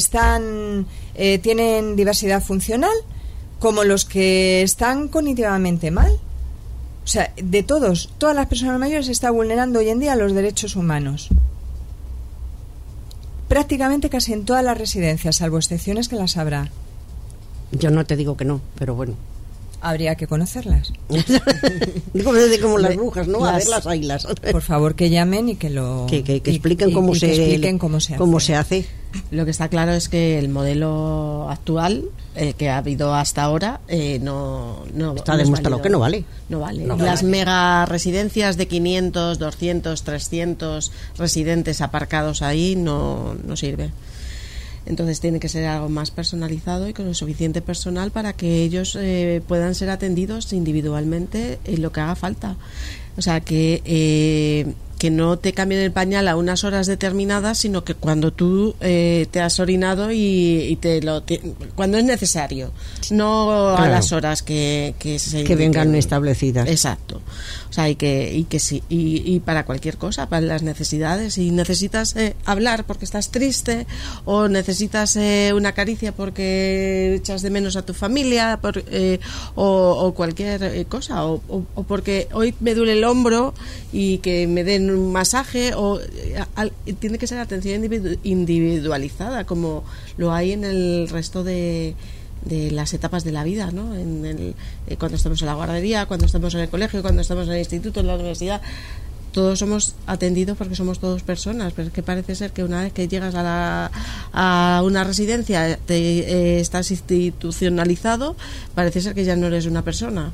tienen diversidad funcional, como los que están cognitivamente mal. O sea, todas las personas mayores se están vulnerando hoy en día los derechos humanos. Prácticamente casi en todas las residencias, salvo excepciones que las habrá. Yo no te digo que no, pero bueno. Habría que conocerlas. como las brujas, ¿no? A ver las águilas. Por favor, que llamen y que expliquen cómo se hace. Lo que está claro es que el modelo actual, que ha habido hasta ahora, no está demostrado que no vale. No vale. Las mega residencias de 500, 200, 300 residentes aparcados ahí no sirve. Entonces tiene que ser algo más personalizado y con el suficiente personal para que ellos puedan ser atendidos individualmente en lo que haga falta. O sea, que no te cambien el pañal a unas horas determinadas, sino que cuando tú te has orinado y cuando es necesario, no claro, a las horas que vengan establecidas. Exacto. O sea, y que sí, y para cualquier cosa, para las necesidades. Si necesitas hablar porque estás triste, o necesitas una caricia porque echas de menos a tu familia, o cualquier cosa, o porque hoy me duele el hombro y que me den un masaje, tiene que ser atención individualizada, como lo hay en el resto de las etapas de la vida, ¿no? Cuando estamos en la guardería, cuando estamos en el colegio, cuando estamos en el instituto, en la universidad, todos somos atendidos porque somos todos personas, pero es que parece ser que una vez que llegas a una residencia estás institucionalizado, parece ser que ya no eres una persona.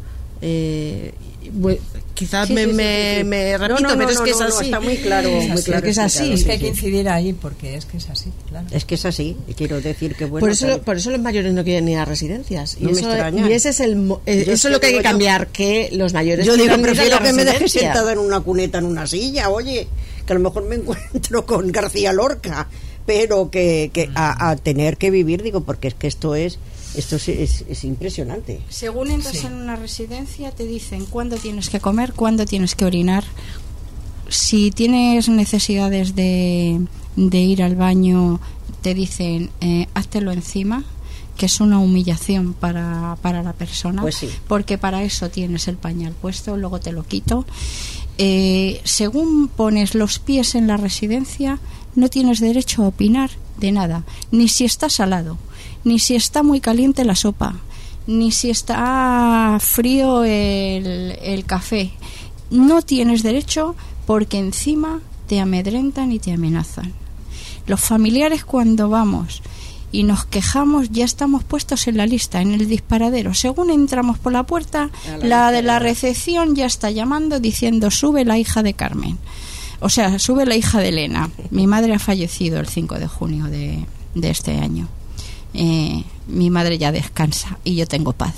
Quizás sí, me repito, pero es que es así. Está muy claro, muy claro que es así. Es que hay que incidir ahí porque es que es así, claro. Es que es así, y quiero decir que bueno. Por eso los mayores no quieren ir a residencias. No me extraña. Y ese es eso es lo que hay que cambiar, que los mayores. Yo digo, prefiero que me dejes sentada en una cuneta, en una silla, oye, que a lo mejor me encuentro con García Lorca, pero que a tener que vivir, digo, porque es que esto es impresionante. Según entras en una residencia te dicen cuándo tienes que comer, cuándo tienes que orinar. Si tienes necesidades de ir al baño, te dicen háztelo encima, que es una humillación para la persona, pues sí, porque para eso tienes el pañal puesto, luego te lo quito. Según pones los pies en la residencia, no tienes derecho a opinar de nada, ni si está salado, ni si está muy caliente la sopa, ni si está frío el café. No tienes derecho porque encima te amedrentan y te amenazan. Los familiares, cuando vamos y nos quejamos, ya estamos puestos en la lista, en el disparadero. Según entramos por la puerta, la de la recepción ya está llamando diciendo: sube la hija de Carmen. O sea, sube la hija de Elena. Mi madre ha fallecido el 5 de junio de este año. Mi madre ya descansa y yo tengo paz.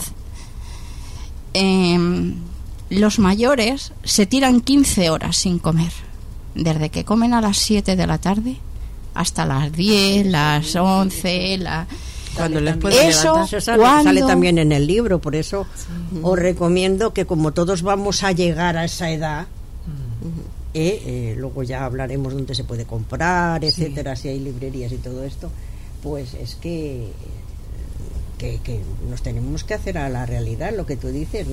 Los mayores se tiran 15 horas sin comer, desde que comen a las 7 de la tarde hasta las 10, las 11, cuando les pueden levantar. Eso sale también en el libro, por eso os recomiendo que, como todos vamos a llegar a esa edad, luego ya hablaremos dónde se puede comprar, etcétera, si hay librerías y todo esto, pues es que nos tenemos que hacer a la realidad, lo que tú dices.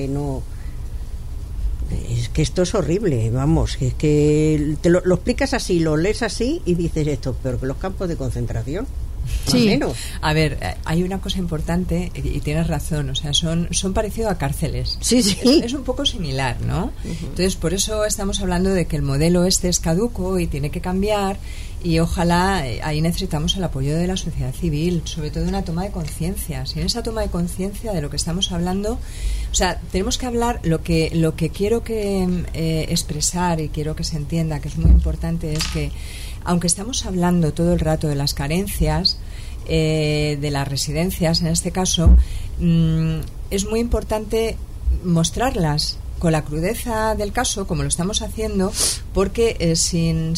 Es que esto es horrible, vamos, es que te lo explicas así, lo lees así y dices esto, pero que los campos de concentración. Sí, a ver, hay una cosa importante y tienes razón, o sea, son parecidos a cárceles. Sí. Es un poco similar, ¿no? Entonces, por eso estamos hablando de que el modelo este es caduco y tiene que cambiar, y ojalá ahí necesitamos el apoyo de la sociedad civil, sobre todo una toma de conciencia. Sin esa toma de conciencia de lo que estamos hablando, o sea, tenemos que hablar, lo que quiero expresar y quiero que se entienda, que es muy importante, es que aunque estamos hablando todo el rato de las carencias de las residencias, en este caso, es muy importante mostrarlas con la crudeza del caso, como lo estamos haciendo, porque sin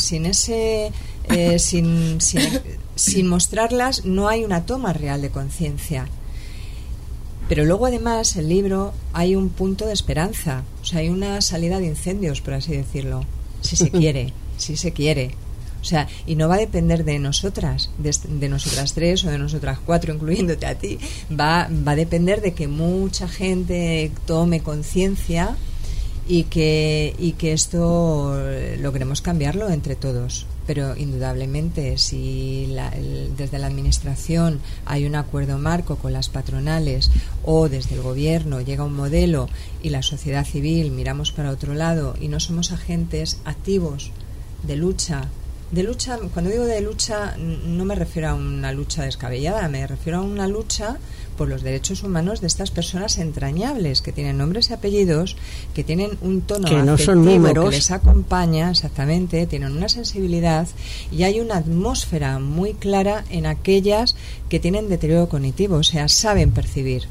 mostrarlas no hay una toma real de conciencia. Pero luego, además, el libro hay un punto de esperanza, o sea, hay una salida de incendios, por así decirlo, si se quiere. O sea, y no va a depender de nosotras, de nosotras tres o de nosotras cuatro, incluyéndote a ti. Va a depender de que mucha gente tome conciencia y que esto logremos cambiarlo entre todos. Pero indudablemente, si desde la administración hay un acuerdo marco con las patronales, o desde el gobierno llega un modelo y la sociedad civil miramos para otro lado y no somos agentes activos de lucha, cuando digo de lucha no me refiero a una lucha descabellada, me refiero a una lucha por los derechos humanos de estas personas entrañables, que tienen nombres y apellidos, que tienen un tono que no afectivo son números, que les acompaña, exactamente, tienen una sensibilidad, y hay una atmósfera muy clara en aquellas que tienen deterioro cognitivo, o sea, saben percibir,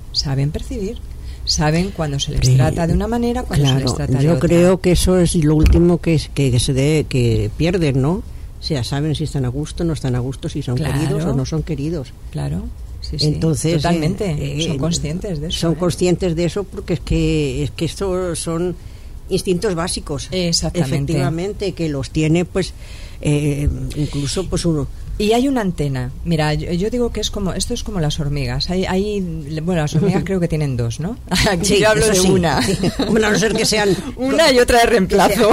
saben cuando se les trata de una manera, cuando se les trata de otra. Yo creo que eso es lo último que pierden, ¿no? O sea, saben si están a gusto, no están a gusto, si son queridos o no son queridos. Claro, sí. Entonces, totalmente, son conscientes de eso. Son conscientes de eso, porque es que esto son instintos básicos. Exactamente. Efectivamente, que los tiene, pues, incluso, pues uno. Y hay una antena. Mira, yo digo que esto es como las hormigas. Bueno, las hormigas creo que tienen dos, ¿no? Aquí sí, yo hablo de sí. una. Bueno, a no ser que sean una y otra de reemplazo.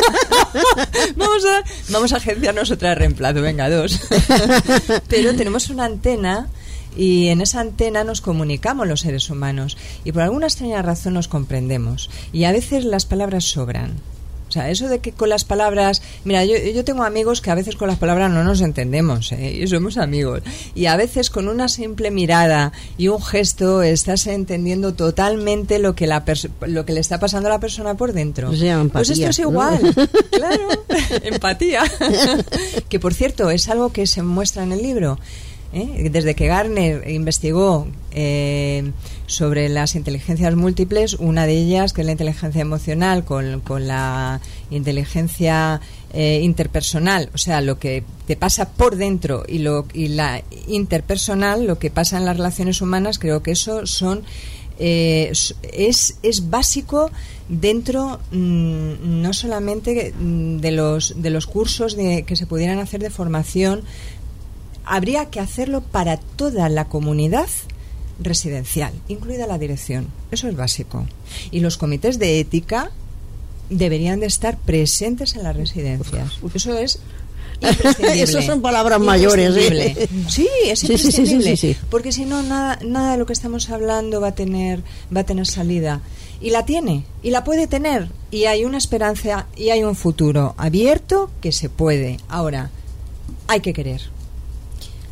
Vamos a agenciarnos otra de reemplazo, venga, dos. Pero tenemos una antena, y en esa antena nos comunicamos los seres humanos, y por alguna extraña razón nos comprendemos, y a veces las palabras sobran. O sea, eso de que con las palabras... Mira, yo tengo amigos que a veces con las palabras no nos entendemos, y somos amigos. Y a veces con una simple mirada y un gesto estás entendiendo totalmente lo que le está pasando a la persona por dentro. O sea, empatía, pues esto es igual, ¿no? Claro, empatía. Que, por cierto, es algo que se muestra en el libro. Desde que Gardner investigó sobre las inteligencias múltiples, una de ellas, que es la inteligencia emocional, con la inteligencia interpersonal, o sea, lo que te pasa por dentro, y la interpersonal, lo que pasa en las relaciones humanas, creo que eso es básico dentro, no solamente de los cursos que se pudieran hacer de formación. Habría que hacerlo para toda la comunidad residencial, incluida la dirección. Eso es básico. Y los comités de ética deberían de estar presentes en las residencias. Eso es imprescindible. Esas son palabras mayores, ¿eh? Sí, es imprescindible. Sí. Porque si no, nada de lo que estamos hablando va a tener salida. Y la tiene, y la puede tener. Y hay una esperanza y hay un futuro abierto que se puede. Ahora, hay que querer.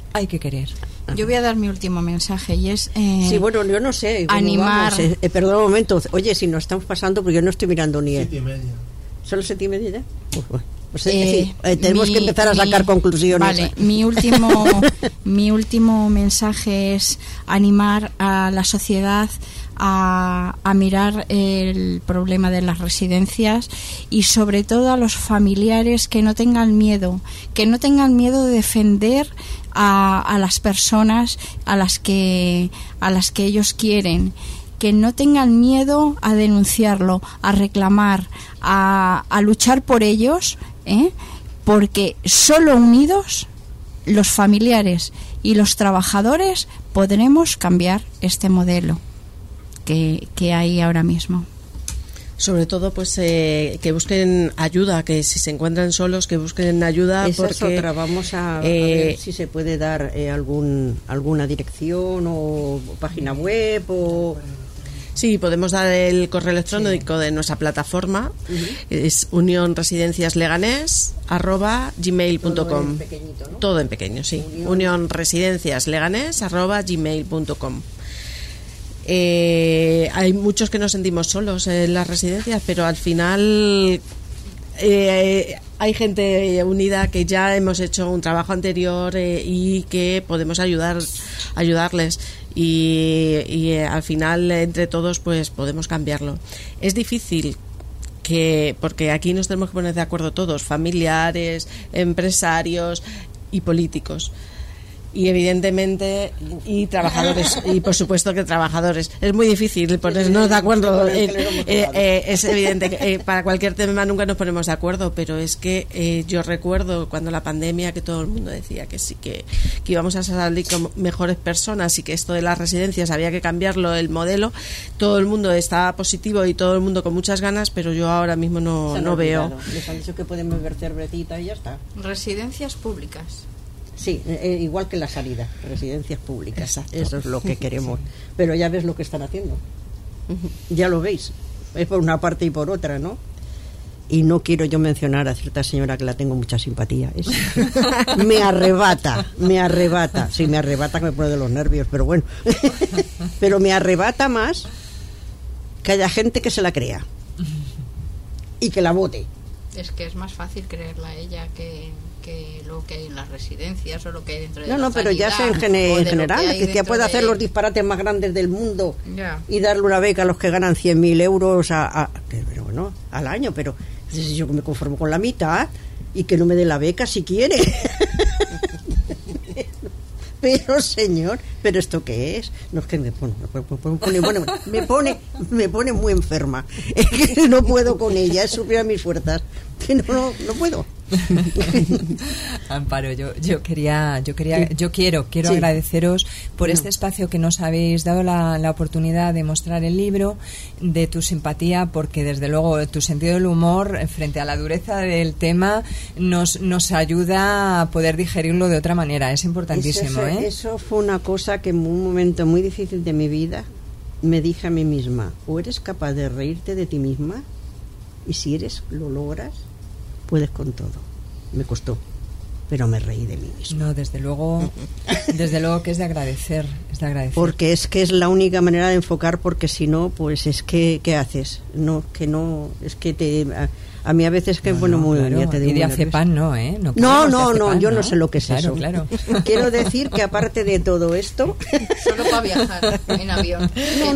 hay que querer. Yo voy a dar mi último mensaje y es... sí, bueno, yo no sé. Animar... perdón un momento. Oye, si nos estamos pasando, porque yo no estoy mirando ni... 7:30. ¿Solo 7:30 ya? Pues sí, tenemos que empezar a sacar conclusiones. Vale, mi último mensaje es animar a la sociedad a mirar el problema de las residencias y sobre todo a los familiares que no tengan miedo de defender a las personas a las que ellos quieren, que no tengan miedo a denunciarlo, a reclamar, a luchar por ellos, porque solo unidos los familiares y los trabajadores podremos cambiar este modelo que hay ahora mismo. Sobre todo, pues que busquen ayuda, que si se encuentran solos, que busquen ayuda. Esa porque es otra. Vamos a ver si se puede dar alguna dirección o página web o... Sí, podemos dar el correo electrónico de nuestra plataforma, es unionresidenciasleganes@gmail.com. Todo en pequeño, sí. unionresidenciasleganes@gmail.com. Hay muchos que nos sentimos solos en las residencias, pero al final hay gente unida que ya hemos hecho un trabajo anterior y que podemos ayudarles. Y al final entre todos pues podemos cambiarlo. Es difícil porque aquí nos tenemos que poner de acuerdo todos, familiares, empresarios y políticos. Y evidentemente y trabajadores, y por supuesto que trabajadores. Es muy difícil ponernos de acuerdo. Es evidente que para cualquier tema nunca nos ponemos de acuerdo, pero es que yo recuerdo cuando la pandemia que todo el mundo decía que sí, que íbamos a salir como mejores personas y que esto de las residencias había que cambiarlo, el modelo. Todo el mundo estaba positivo y todo el mundo con muchas ganas, pero yo ahora mismo no veo. Les han dicho que pueden beber cervecita y ya está. Residencias públicas. Sí, igual que la sanidad, residencias públicas. Exacto. Eso es lo que queremos. Pero ya ves lo que están haciendo. Ya lo veis. Es por una parte y por otra, ¿no? Y no quiero yo mencionar a cierta señora que la tengo mucha simpatía. Me arrebata. Sí, me arrebata, que me pone de los nervios, pero bueno. Pero me arrebata más que haya gente que se la crea y que la vote. Es que es más fácil creerla a ella que lo que hay en las residencias o lo que hay dentro de no, pero ya sé en general que ya puede hacer los disparates más grandes del mundo y darle una beca a los que ganan 100.000 euros pero bueno, al año, pero yo me conformo con la mitad y que no me dé la beca si quiere. Pero señor, ¿pero esto qué es? No, es que me pone muy enferma. Es que no puedo con ella, es superior a mis fuerzas. Que no puedo. Amparo, yo quiero sí. Agradeceros por este espacio que nos habéis dado la oportunidad de mostrar el libro, de tu simpatía, porque desde luego tu sentido del humor frente a la dureza del tema nos ayuda a poder digerirlo de otra manera. Es importantísimo. Eso fue una cosa que en un momento muy difícil de mi vida me dije a mí misma: o eres capaz de reírte de ti misma, y si lo logras, puedes con todo. Me costó, pero me reí de mí mismo. No, desde luego que es de agradecer, Porque es que es la única manera de enfocar, porque si no, pues es que ¿qué haces? No, es que a mí a veces que ya te digo. Y diazepam no, No, yo no sé lo que es eso. Claro. Quiero decir que aparte de todo esto, solo para viajar en avión.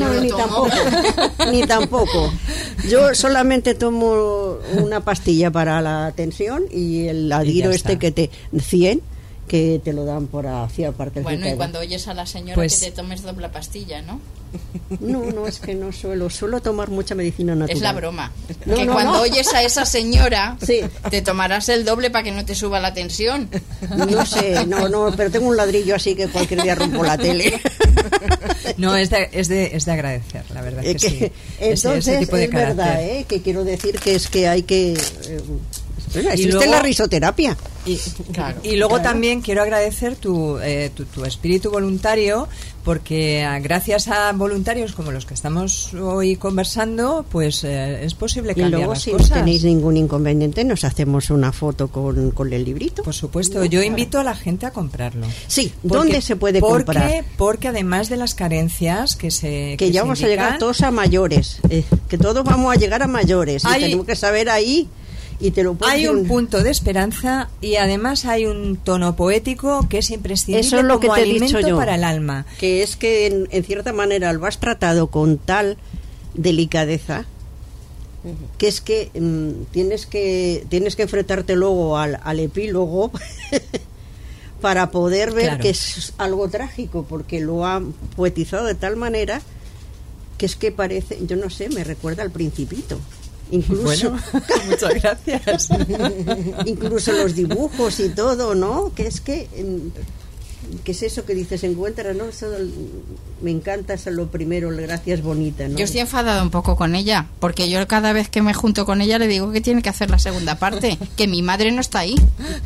Ni tampoco. Yo solamente tomo una pastilla para la tensión y el Adiro que 100 que te lo dan por hacia parte del Bueno, y cuando oyes a la señora que te tomes doble pastilla, ¿no? No, es que no suelo tomar mucha medicina natural. Es la broma. Cuando oyes a esa señora, te tomarás el doble para que no te suba la tensión. No sé, pero tengo un ladrillo así que cualquier día rompo la tele. No, es de agradecer, la verdad que sí. Entonces, ese tipo de es verdad, que quiero decir que es que hay que... existe la risoterapia. Y luego también quiero agradecer tu espíritu voluntario, porque gracias a voluntarios como los que estamos hoy conversando, pues es posible cambiar luego, las si cosas. no tenéis ningún inconveniente, nos hacemos una foto con el librito. Por supuesto, yo invito a la gente a comprarlo. Sí, ¿dónde se puede comprar? Porque además de las carencias que ya vamos a llegar todos a mayores, que todos vamos a llegar a mayores, y tenemos que saber ahí. Y te lo hay un punto de esperanza y además hay un tono poético que es imprescindible. Eso es lo como que te alimento he dicho yo, para el alma. Que es que en cierta manera lo has tratado con tal delicadeza que es que tienes que enfrentarte luego al epílogo para poder ver que es algo trágico, porque lo han poetizado de tal manera que es que parece, yo no sé, me recuerda al Principito. Incluso, bueno, muchas gracias. Incluso los dibujos y todo, ¿no? Que es que ¿qué es eso que dices? Encuentra, ¿no? Eso, me encanta, eso lo primero, la gracia es bonita, ¿no? Yo estoy enfadada un poco con ella, porque yo cada vez que me junto con ella le digo que tiene que hacer la segunda parte, que mi madre no está ahí.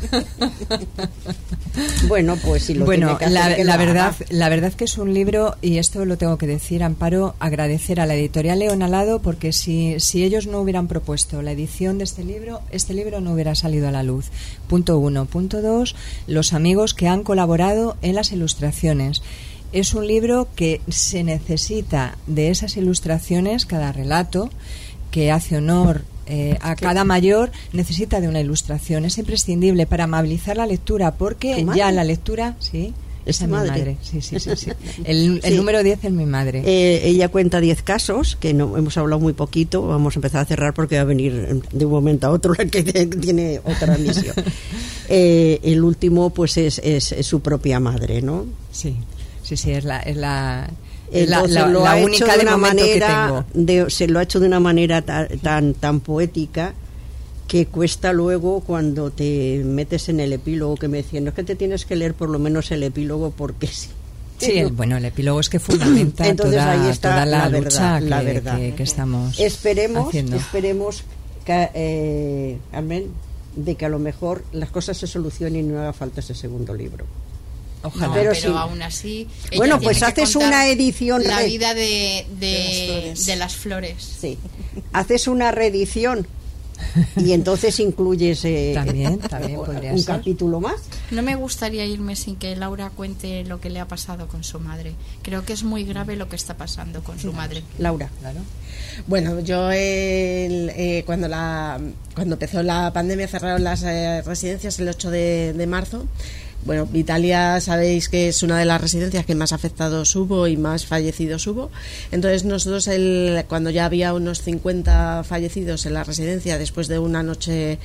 Bueno, pues si lo tiene que hacer, la verdad que es un libro, y esto lo tengo que decir, Amparo, agradecer a la editorial León Alado, porque si ellos no hubieran propuesto la edición de este libro no hubiera salido a la luz. Punto 1. Punto 2, los amigos que han colaborado en las ilustraciones. Es un libro que se necesita de esas ilustraciones, cada relato que hace honor a cada mayor necesita de una ilustración, es imprescindible para amabilizar la lectura, porque ya la lectura, sí, es mi madre. Sí. El número 10 es mi madre. Ella cuenta 10 casos, que no hemos hablado muy poquito, vamos a empezar a cerrar porque va a venir de un momento a otro la que tiene otra misión. El último pues es su propia madre, ¿no? Sí, es la única de una manera que tengo. Se lo ha hecho de una manera tan poética que cuesta luego cuando te metes en el epílogo, que me decían, no es que te tienes que leer por lo menos el epílogo porque sí. Sí, el epílogo es que fundamenta ahí está toda la verdad, lucha que estamos haciendo. Esperemos que, amén, de que a lo mejor las cosas se solucionen y no haga falta ese segundo libro. Ojalá, pero sí. Aún así bueno, pues haces una edición la vida de las flores. Sí. Haces una reedición y entonces incluyes también un capítulo más. No me gustaría irme sin que Laura cuente lo que le ha pasado con su madre. Creo que es muy grave lo que está pasando con su madre. Laura. Claro. Bueno, yo cuando empezó la pandemia cerraron las residencias el 8 de marzo. Bueno, Italia sabéis que es una de las residencias que más afectados hubo y más fallecidos hubo. Entonces nosotros, cuando ya había unos 50 fallecidos en la residencia después de una noche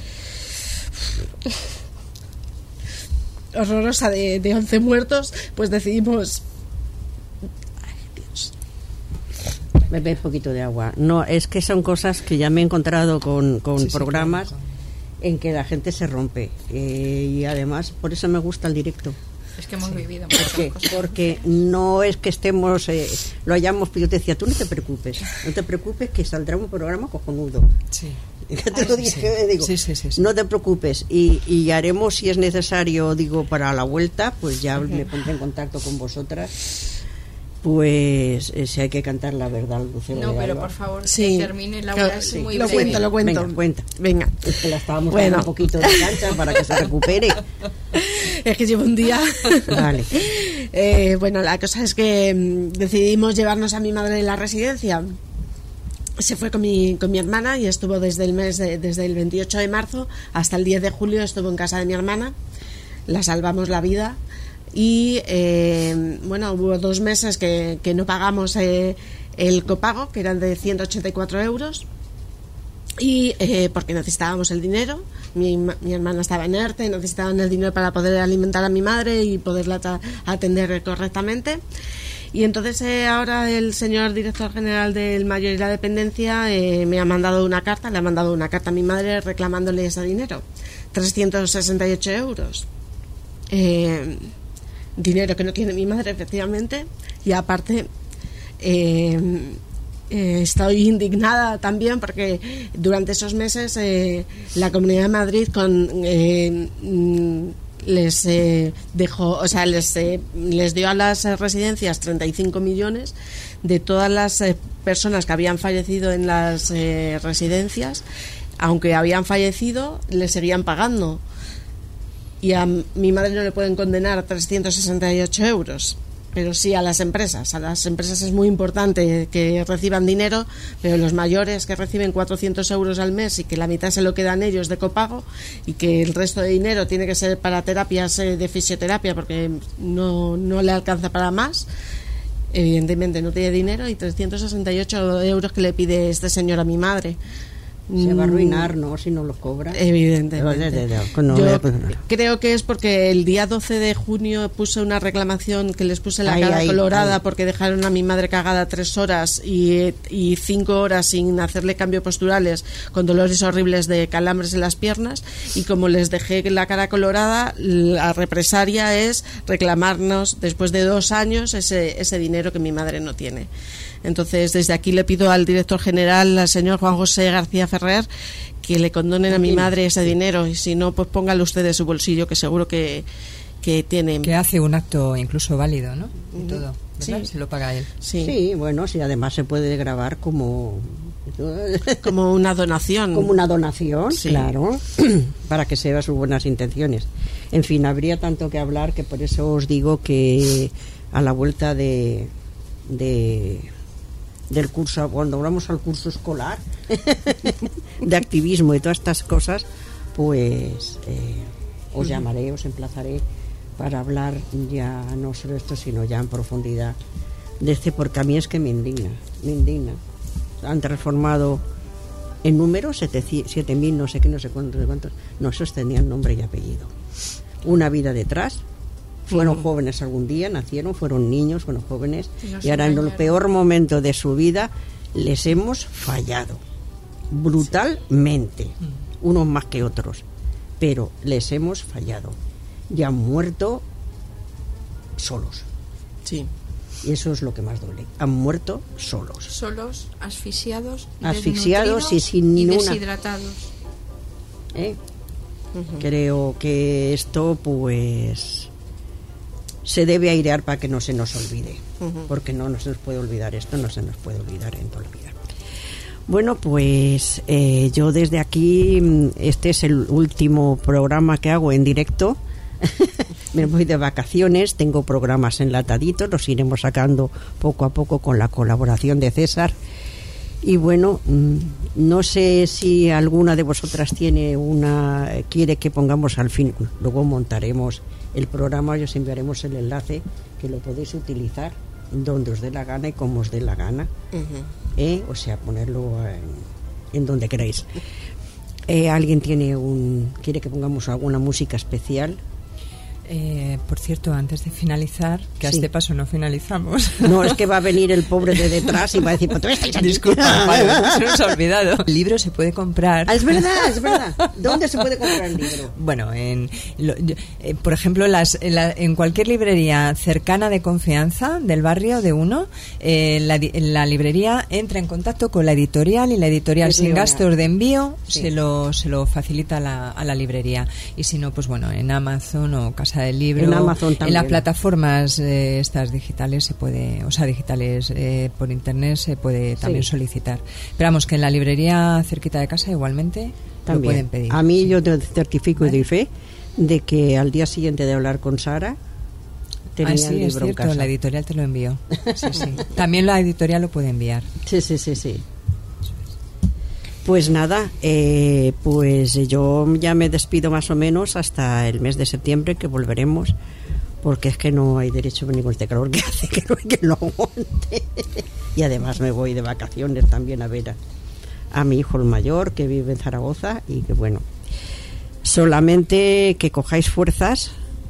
horrorosa de 11 muertos, pues decidimos... Ay, Dios. Bebe un poquito de agua. No, es que son cosas que ya me he encontrado con programas... Sí, claro. En que la gente se rompe y además por eso me gusta el directo. Es que hemos vivido porque no es que estemos lo hayamos, yo te decía, tú no te preocupes que saldrá un programa cojonudo. Sí. Te lo dije, digo, no te preocupes y haremos, si es necesario, digo, para la vuelta, pues ya me pondré en contacto con vosotras. Pues si hay que cantar la verdad, Lucero. No, pero por favor, que termine Laura. Sí, muy lo cuento. Venga. Es que la estábamos dando un poquito de cancha para que se recupere. Es que llevo un día. Vale. Bueno, la cosa es que decidimos llevarnos a mi madre en la residencia. Se fue con mi hermana y estuvo desde el 28 de marzo hasta el 10 de julio estuvo en casa de mi hermana. La salvamos la vida. Y bueno, hubo 2 meses que no pagamos el copago, que eran de 184 euros, y porque necesitábamos el dinero. Mi hermana estaba en ERTE, necesitaban el dinero para poder alimentar a mi madre y poderla atender correctamente. Y entonces ahora el señor director general del Mayor y la Dependencia me ha mandado una carta, le ha mandado una carta a mi madre reclamándole ese dinero, 368 euros. Dinero que no tiene mi madre, efectivamente, y aparte estoy indignada también porque durante esos meses la Comunidad de Madrid les dio a las residencias 35 millones de todas las personas que habían fallecido en las residencias. Aunque habían fallecido, les seguían pagando. Y a mi madre no le pueden condenar a 368 euros. Pero sí a las empresas. A las empresas es muy importante que reciban dinero, pero los mayores que reciben 400 euros al mes y que la mitad se lo quedan ellos de copago y que el resto de dinero tiene que ser para terapias de fisioterapia porque no le alcanza para más, evidentemente no tiene dinero, y 368 euros que le pide este señor a mi madre. Se va a arruinar, ¿no? Si no lo cobra. Evidentemente. Yo creo que es porque el día 12 de junio puse una reclamación que les puse la cara colorada porque dejaron a mi madre cagada 3 horas y 5 horas sin hacerle cambios posturales, con dolores horribles de calambres en las piernas, y como les dejé la cara colorada, la represalia es reclamarnos después de 2 años ese dinero que mi madre no tiene. Entonces, desde aquí le pido al director general, al señor Juan José García Ferrer, que le condonen a mi madre ese dinero, y si no, pues póngalo usted de su bolsillo, que seguro que tiene. Que hace un acto incluso válido, ¿no? Y todo, ¿verdad? Sí. Se lo paga él. Sí, bueno, sí, además se puede grabar como una donación. Como una donación, sí. Claro, para que se vean sus buenas intenciones. En fin, habría tanto que hablar que por eso os digo que a la vuelta del curso, cuando vamos al curso escolar de activismo y todas estas cosas, pues os llamaré, os emplazaré para hablar ya no solo esto, sino ya en profundidad de porque a mí es que me indigna. Han transformado en números 7.000, no sé qué, no sé cuántos. No, esos tenían nombre y apellido. Una vida detrás. Fueron jóvenes algún día, nacieron, fueron niños, fueron jóvenes, y ahora en el peor momento de su vida les hemos fallado brutalmente, unos más que otros, pero les hemos fallado y han muerto solos. Sí. Y eso es lo que más duele. Han muerto solos. Solos, asfixiados y sin ninguna... deshidratados. Uh-huh. Creo que esto, pues, se debe airear para que no se nos olvide. Uh-huh. Porque no se nos puede olvidar esto, no se nos puede olvidar en toda la vida. Bueno, pues yo desde aquí, este es el último programa que hago en directo. Me voy de vacaciones, tengo programas enlataditos, los iremos sacando poco a poco con la colaboración de César. Y bueno, no sé si alguna de vosotras quiere que pongamos al fin, luego montaremos el programa y os enviaremos el enlace, que lo podéis utilizar donde os dé la gana y como os dé la gana. Uh-huh. O sea, ponerlo en donde queráis. ¿Alguien quiere que pongamos alguna música especial? Por cierto, antes de finalizar, que a este paso no finalizamos. No, es que va a venir el pobre de detrás y va a decir, pues tú estáis aquí. Disculpa, vale, se nos ha olvidado. El libro se puede comprar. Es verdad. ¿Dónde se puede comprar el libro? Bueno, por ejemplo, en cualquier librería cercana de confianza del barrio de uno, la librería entra en contacto con la editorial y la editorial sin gastos de envío se lo facilita a la librería. Y si no, pues bueno, en Amazon o Casa del Libro, en Amazon también. En las plataformas estas digitales se puede, digitales por internet se puede también solicitar. Pero vamos, que en la librería cerquita de casa igualmente también lo pueden pedir. A mí yo te certifico y doy fe de que al día siguiente de hablar con Sara tenía el libro es cierto, en casa. La editorial te lo envió. Sí. También la editorial lo puede enviar. Sí. Pues nada, pues yo ya me despido más o menos hasta el mes de septiembre, que volveremos, porque es que no hay derecho ni con este calor que hace, que no hay que lo aguante. Y además me voy de vacaciones también a ver a mi hijo el mayor, que vive en Zaragoza, y que bueno, solamente que cojáis fuerzas,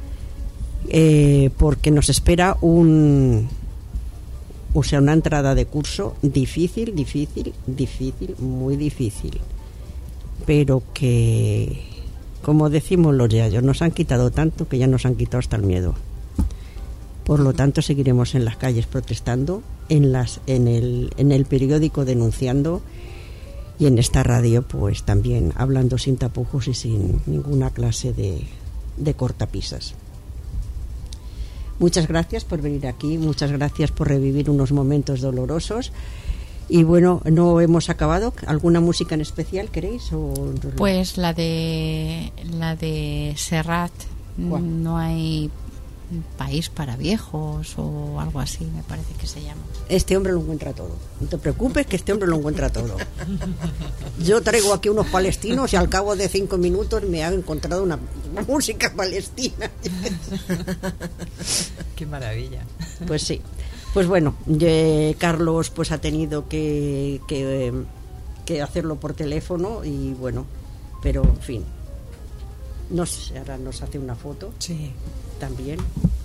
porque nos espera una entrada de curso difícil, muy difícil, pero que, como decimos los yayos, nos han quitado tanto que ya nos han quitado hasta el miedo. Por lo tanto, seguiremos en las calles protestando en el periódico denunciando, y en esta radio pues también hablando sin tapujos y sin ninguna clase de cortapisas. Muchas gracias por venir aquí, muchas gracias por revivir unos momentos dolorosos. Y bueno, no hemos acabado. ¿Alguna música en especial queréis? Pues la de Serrat. ¿Cuál? No hay país para viejos o algo así, me parece que se llama. Este hombre lo encuentra todo. No te preocupes, que este hombre lo encuentra todo. Yo traigo aquí unos palestinos y al cabo de 5 minutos me han encontrado una música palestina. Qué maravilla. Pues sí. Pues bueno, Carlos pues ha tenido que hacerlo por teléfono y bueno, pero en fin. No sé, ahora nos hace una foto. Sí. También.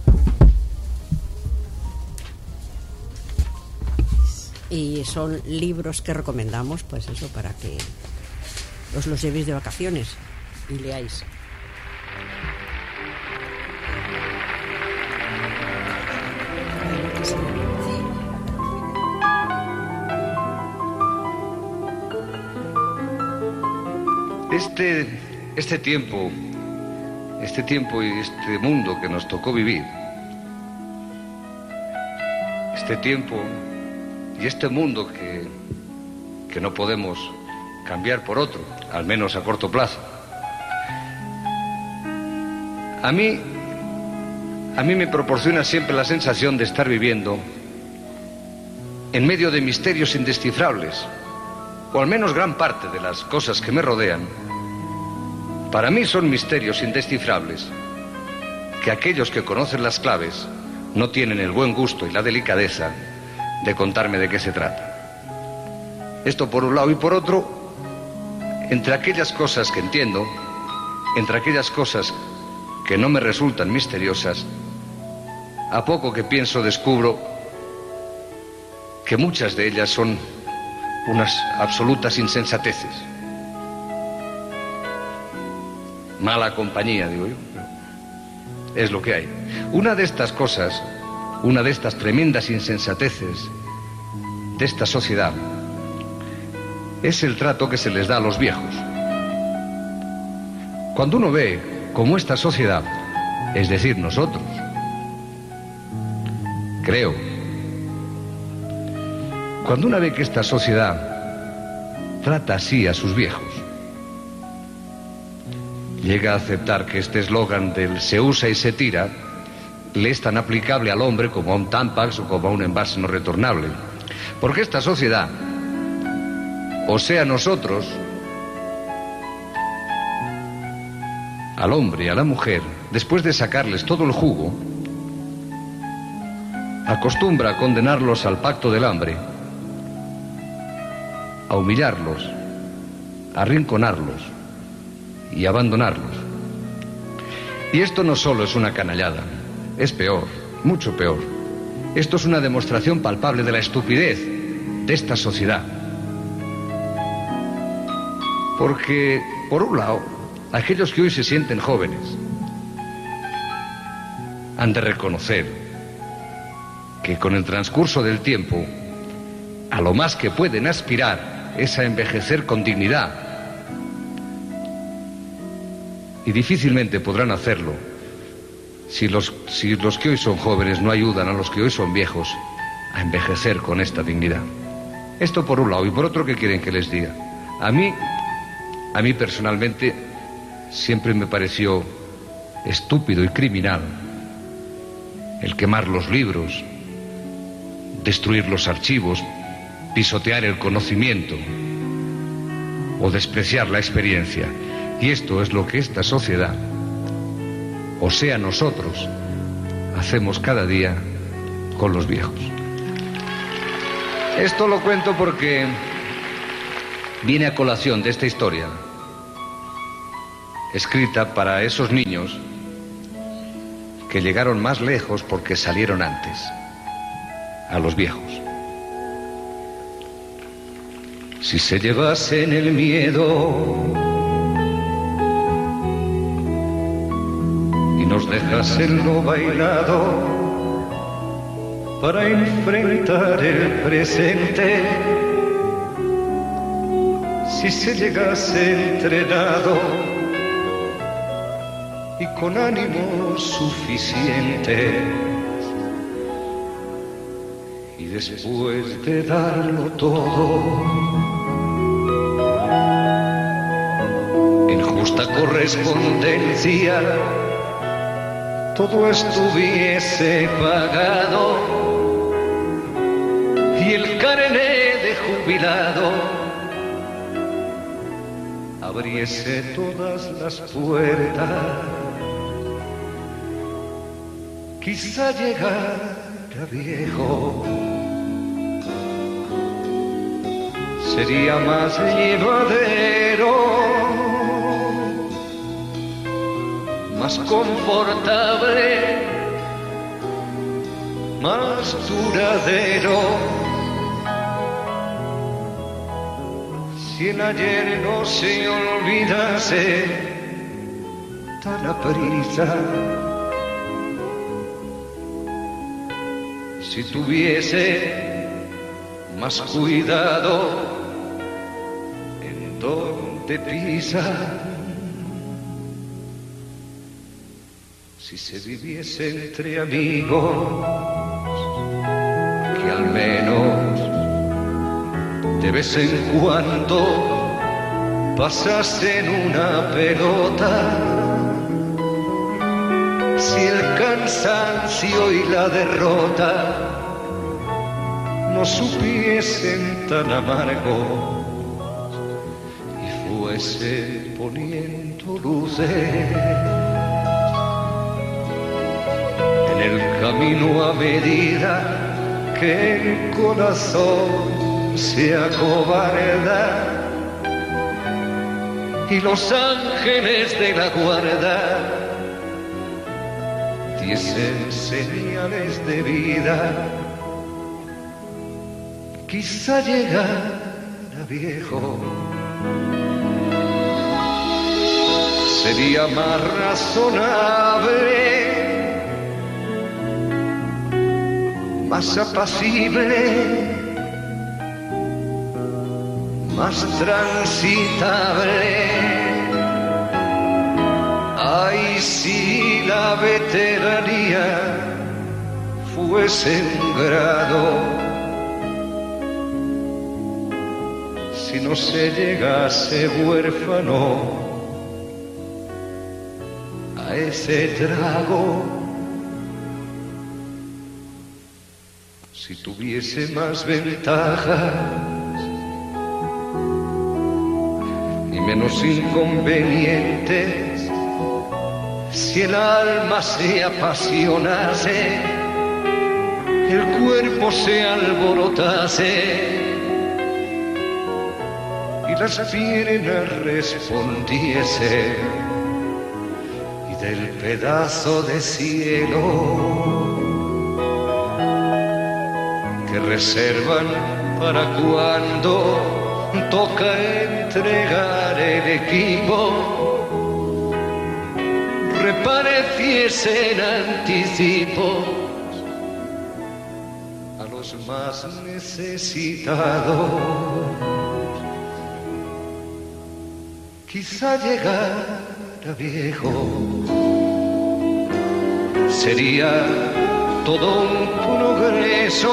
Y son libros que recomendamos, pues eso, para que os los llevéis de vacaciones y leáis. Este tiempo y este mundo que nos tocó vivir, este tiempo y este mundo que no podemos cambiar por otro, al menos a corto plazo, a mí me proporciona siempre la sensación de estar viviendo en medio de misterios indescifrables, o al menos gran parte de las cosas que me rodean. Para mí son misterios indescifrables que aquellos que conocen las claves no tienen el buen gusto y la delicadeza de contarme de qué se trata. Esto por un lado, y por otro, entre aquellas cosas que entiendo, entre aquellas cosas que no me resultan misteriosas, a poco que pienso descubro que muchas de ellas son unas absolutas insensateces. Mala compañía, digo yo. Es lo que hay. Una de estas cosas, una de estas tremendas insensateces de esta sociedad, es el trato que se les da a los viejos. Cuando uno ve cómo esta sociedad, es decir, nosotros, creo, cuando uno ve que esta sociedad trata así a sus viejos, llega a aceptar que este eslogan del se usa y se tira le es tan aplicable al hombre como a un Tampax o como a un envase no retornable. Porque esta sociedad, o sea nosotros, al hombre y a la mujer, después de sacarles todo el jugo, acostumbra a condenarlos al pacto del hambre, a humillarlos, a arrinconarlos y abandonarlos. Y esto no solo es una canallada, es peor, mucho peor. Esto es una demostración palpable de la estupidez de esta sociedad. Porque, por un lado, aquellos que hoy se sienten jóvenes han de reconocer que con el transcurso del tiempo, a lo más que pueden aspirar es a envejecer con dignidad. Y difícilmente podrán hacerlo si los que hoy son jóvenes no ayudan a los que hoy son viejos a envejecer con esta dignidad. Esto por un lado. Y por otro, ¿qué quieren que les diga? A mí personalmente siempre me pareció estúpido y criminal el quemar los libros, destruir los archivos, pisotear el conocimiento o despreciar la experiencia. Y esto es lo que esta sociedad, o sea nosotros, hacemos cada día con los viejos. Esto lo cuento porque viene a colación de esta historia, escrita para esos niños que llegaron más lejos porque salieron antes, a los viejos. Si se llevasen el miedo nos dejas en lo bailado, para enfrentar el presente. Si se llegase entrenado y con ánimo suficiente, y después de darlo todo, en justa correspondencia, todo estuviese pagado y el carné de jubilado abriese todas las puertas, quizá llegara viejo, sería más llevadero, más confortable, más duradero. Si el ayer no se olvidase tan aprisa, si tuviese más cuidado en donde pisa, si se viviese entre amigos que al menos de vez en cuando pasasen una pelota, si el cansancio y la derrota no supiesen tan amargo y fuese poniendo luces en el camino a medida que el corazón se acobarda y los ángeles de la guarda diesen señales de vida, quizá llegara viejo, sería más razonable, más apacible, más transitable. Ay, si la veteranía fuese un grado, si no se llegase huérfano a ese trago, si tuviese más ventajas y menos inconvenientes, si el alma se apasionase, el cuerpo se alborotase y las piernas respondiesen, y del pedazo de cielo que reservan para cuando toca entregar el equipo, repareciesen anticipos a los más necesitados, quizá llegara viejo, sería todo un progreso,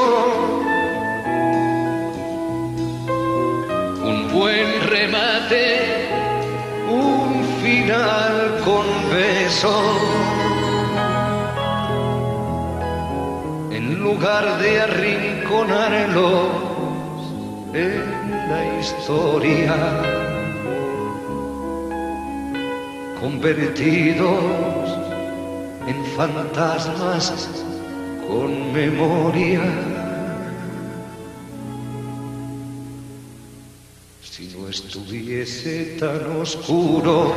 un buen remate, un final con beso, en lugar de arrinconarlos en la historia, convertidos en fantasmas con memoria. Si no estuviese tan oscuro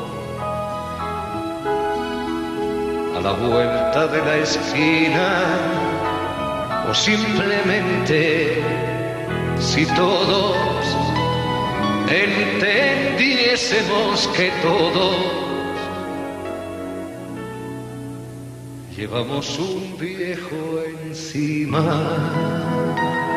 a la vuelta de la esquina, o simplemente si todos entendiésemos que todos llevamos un viejo encima.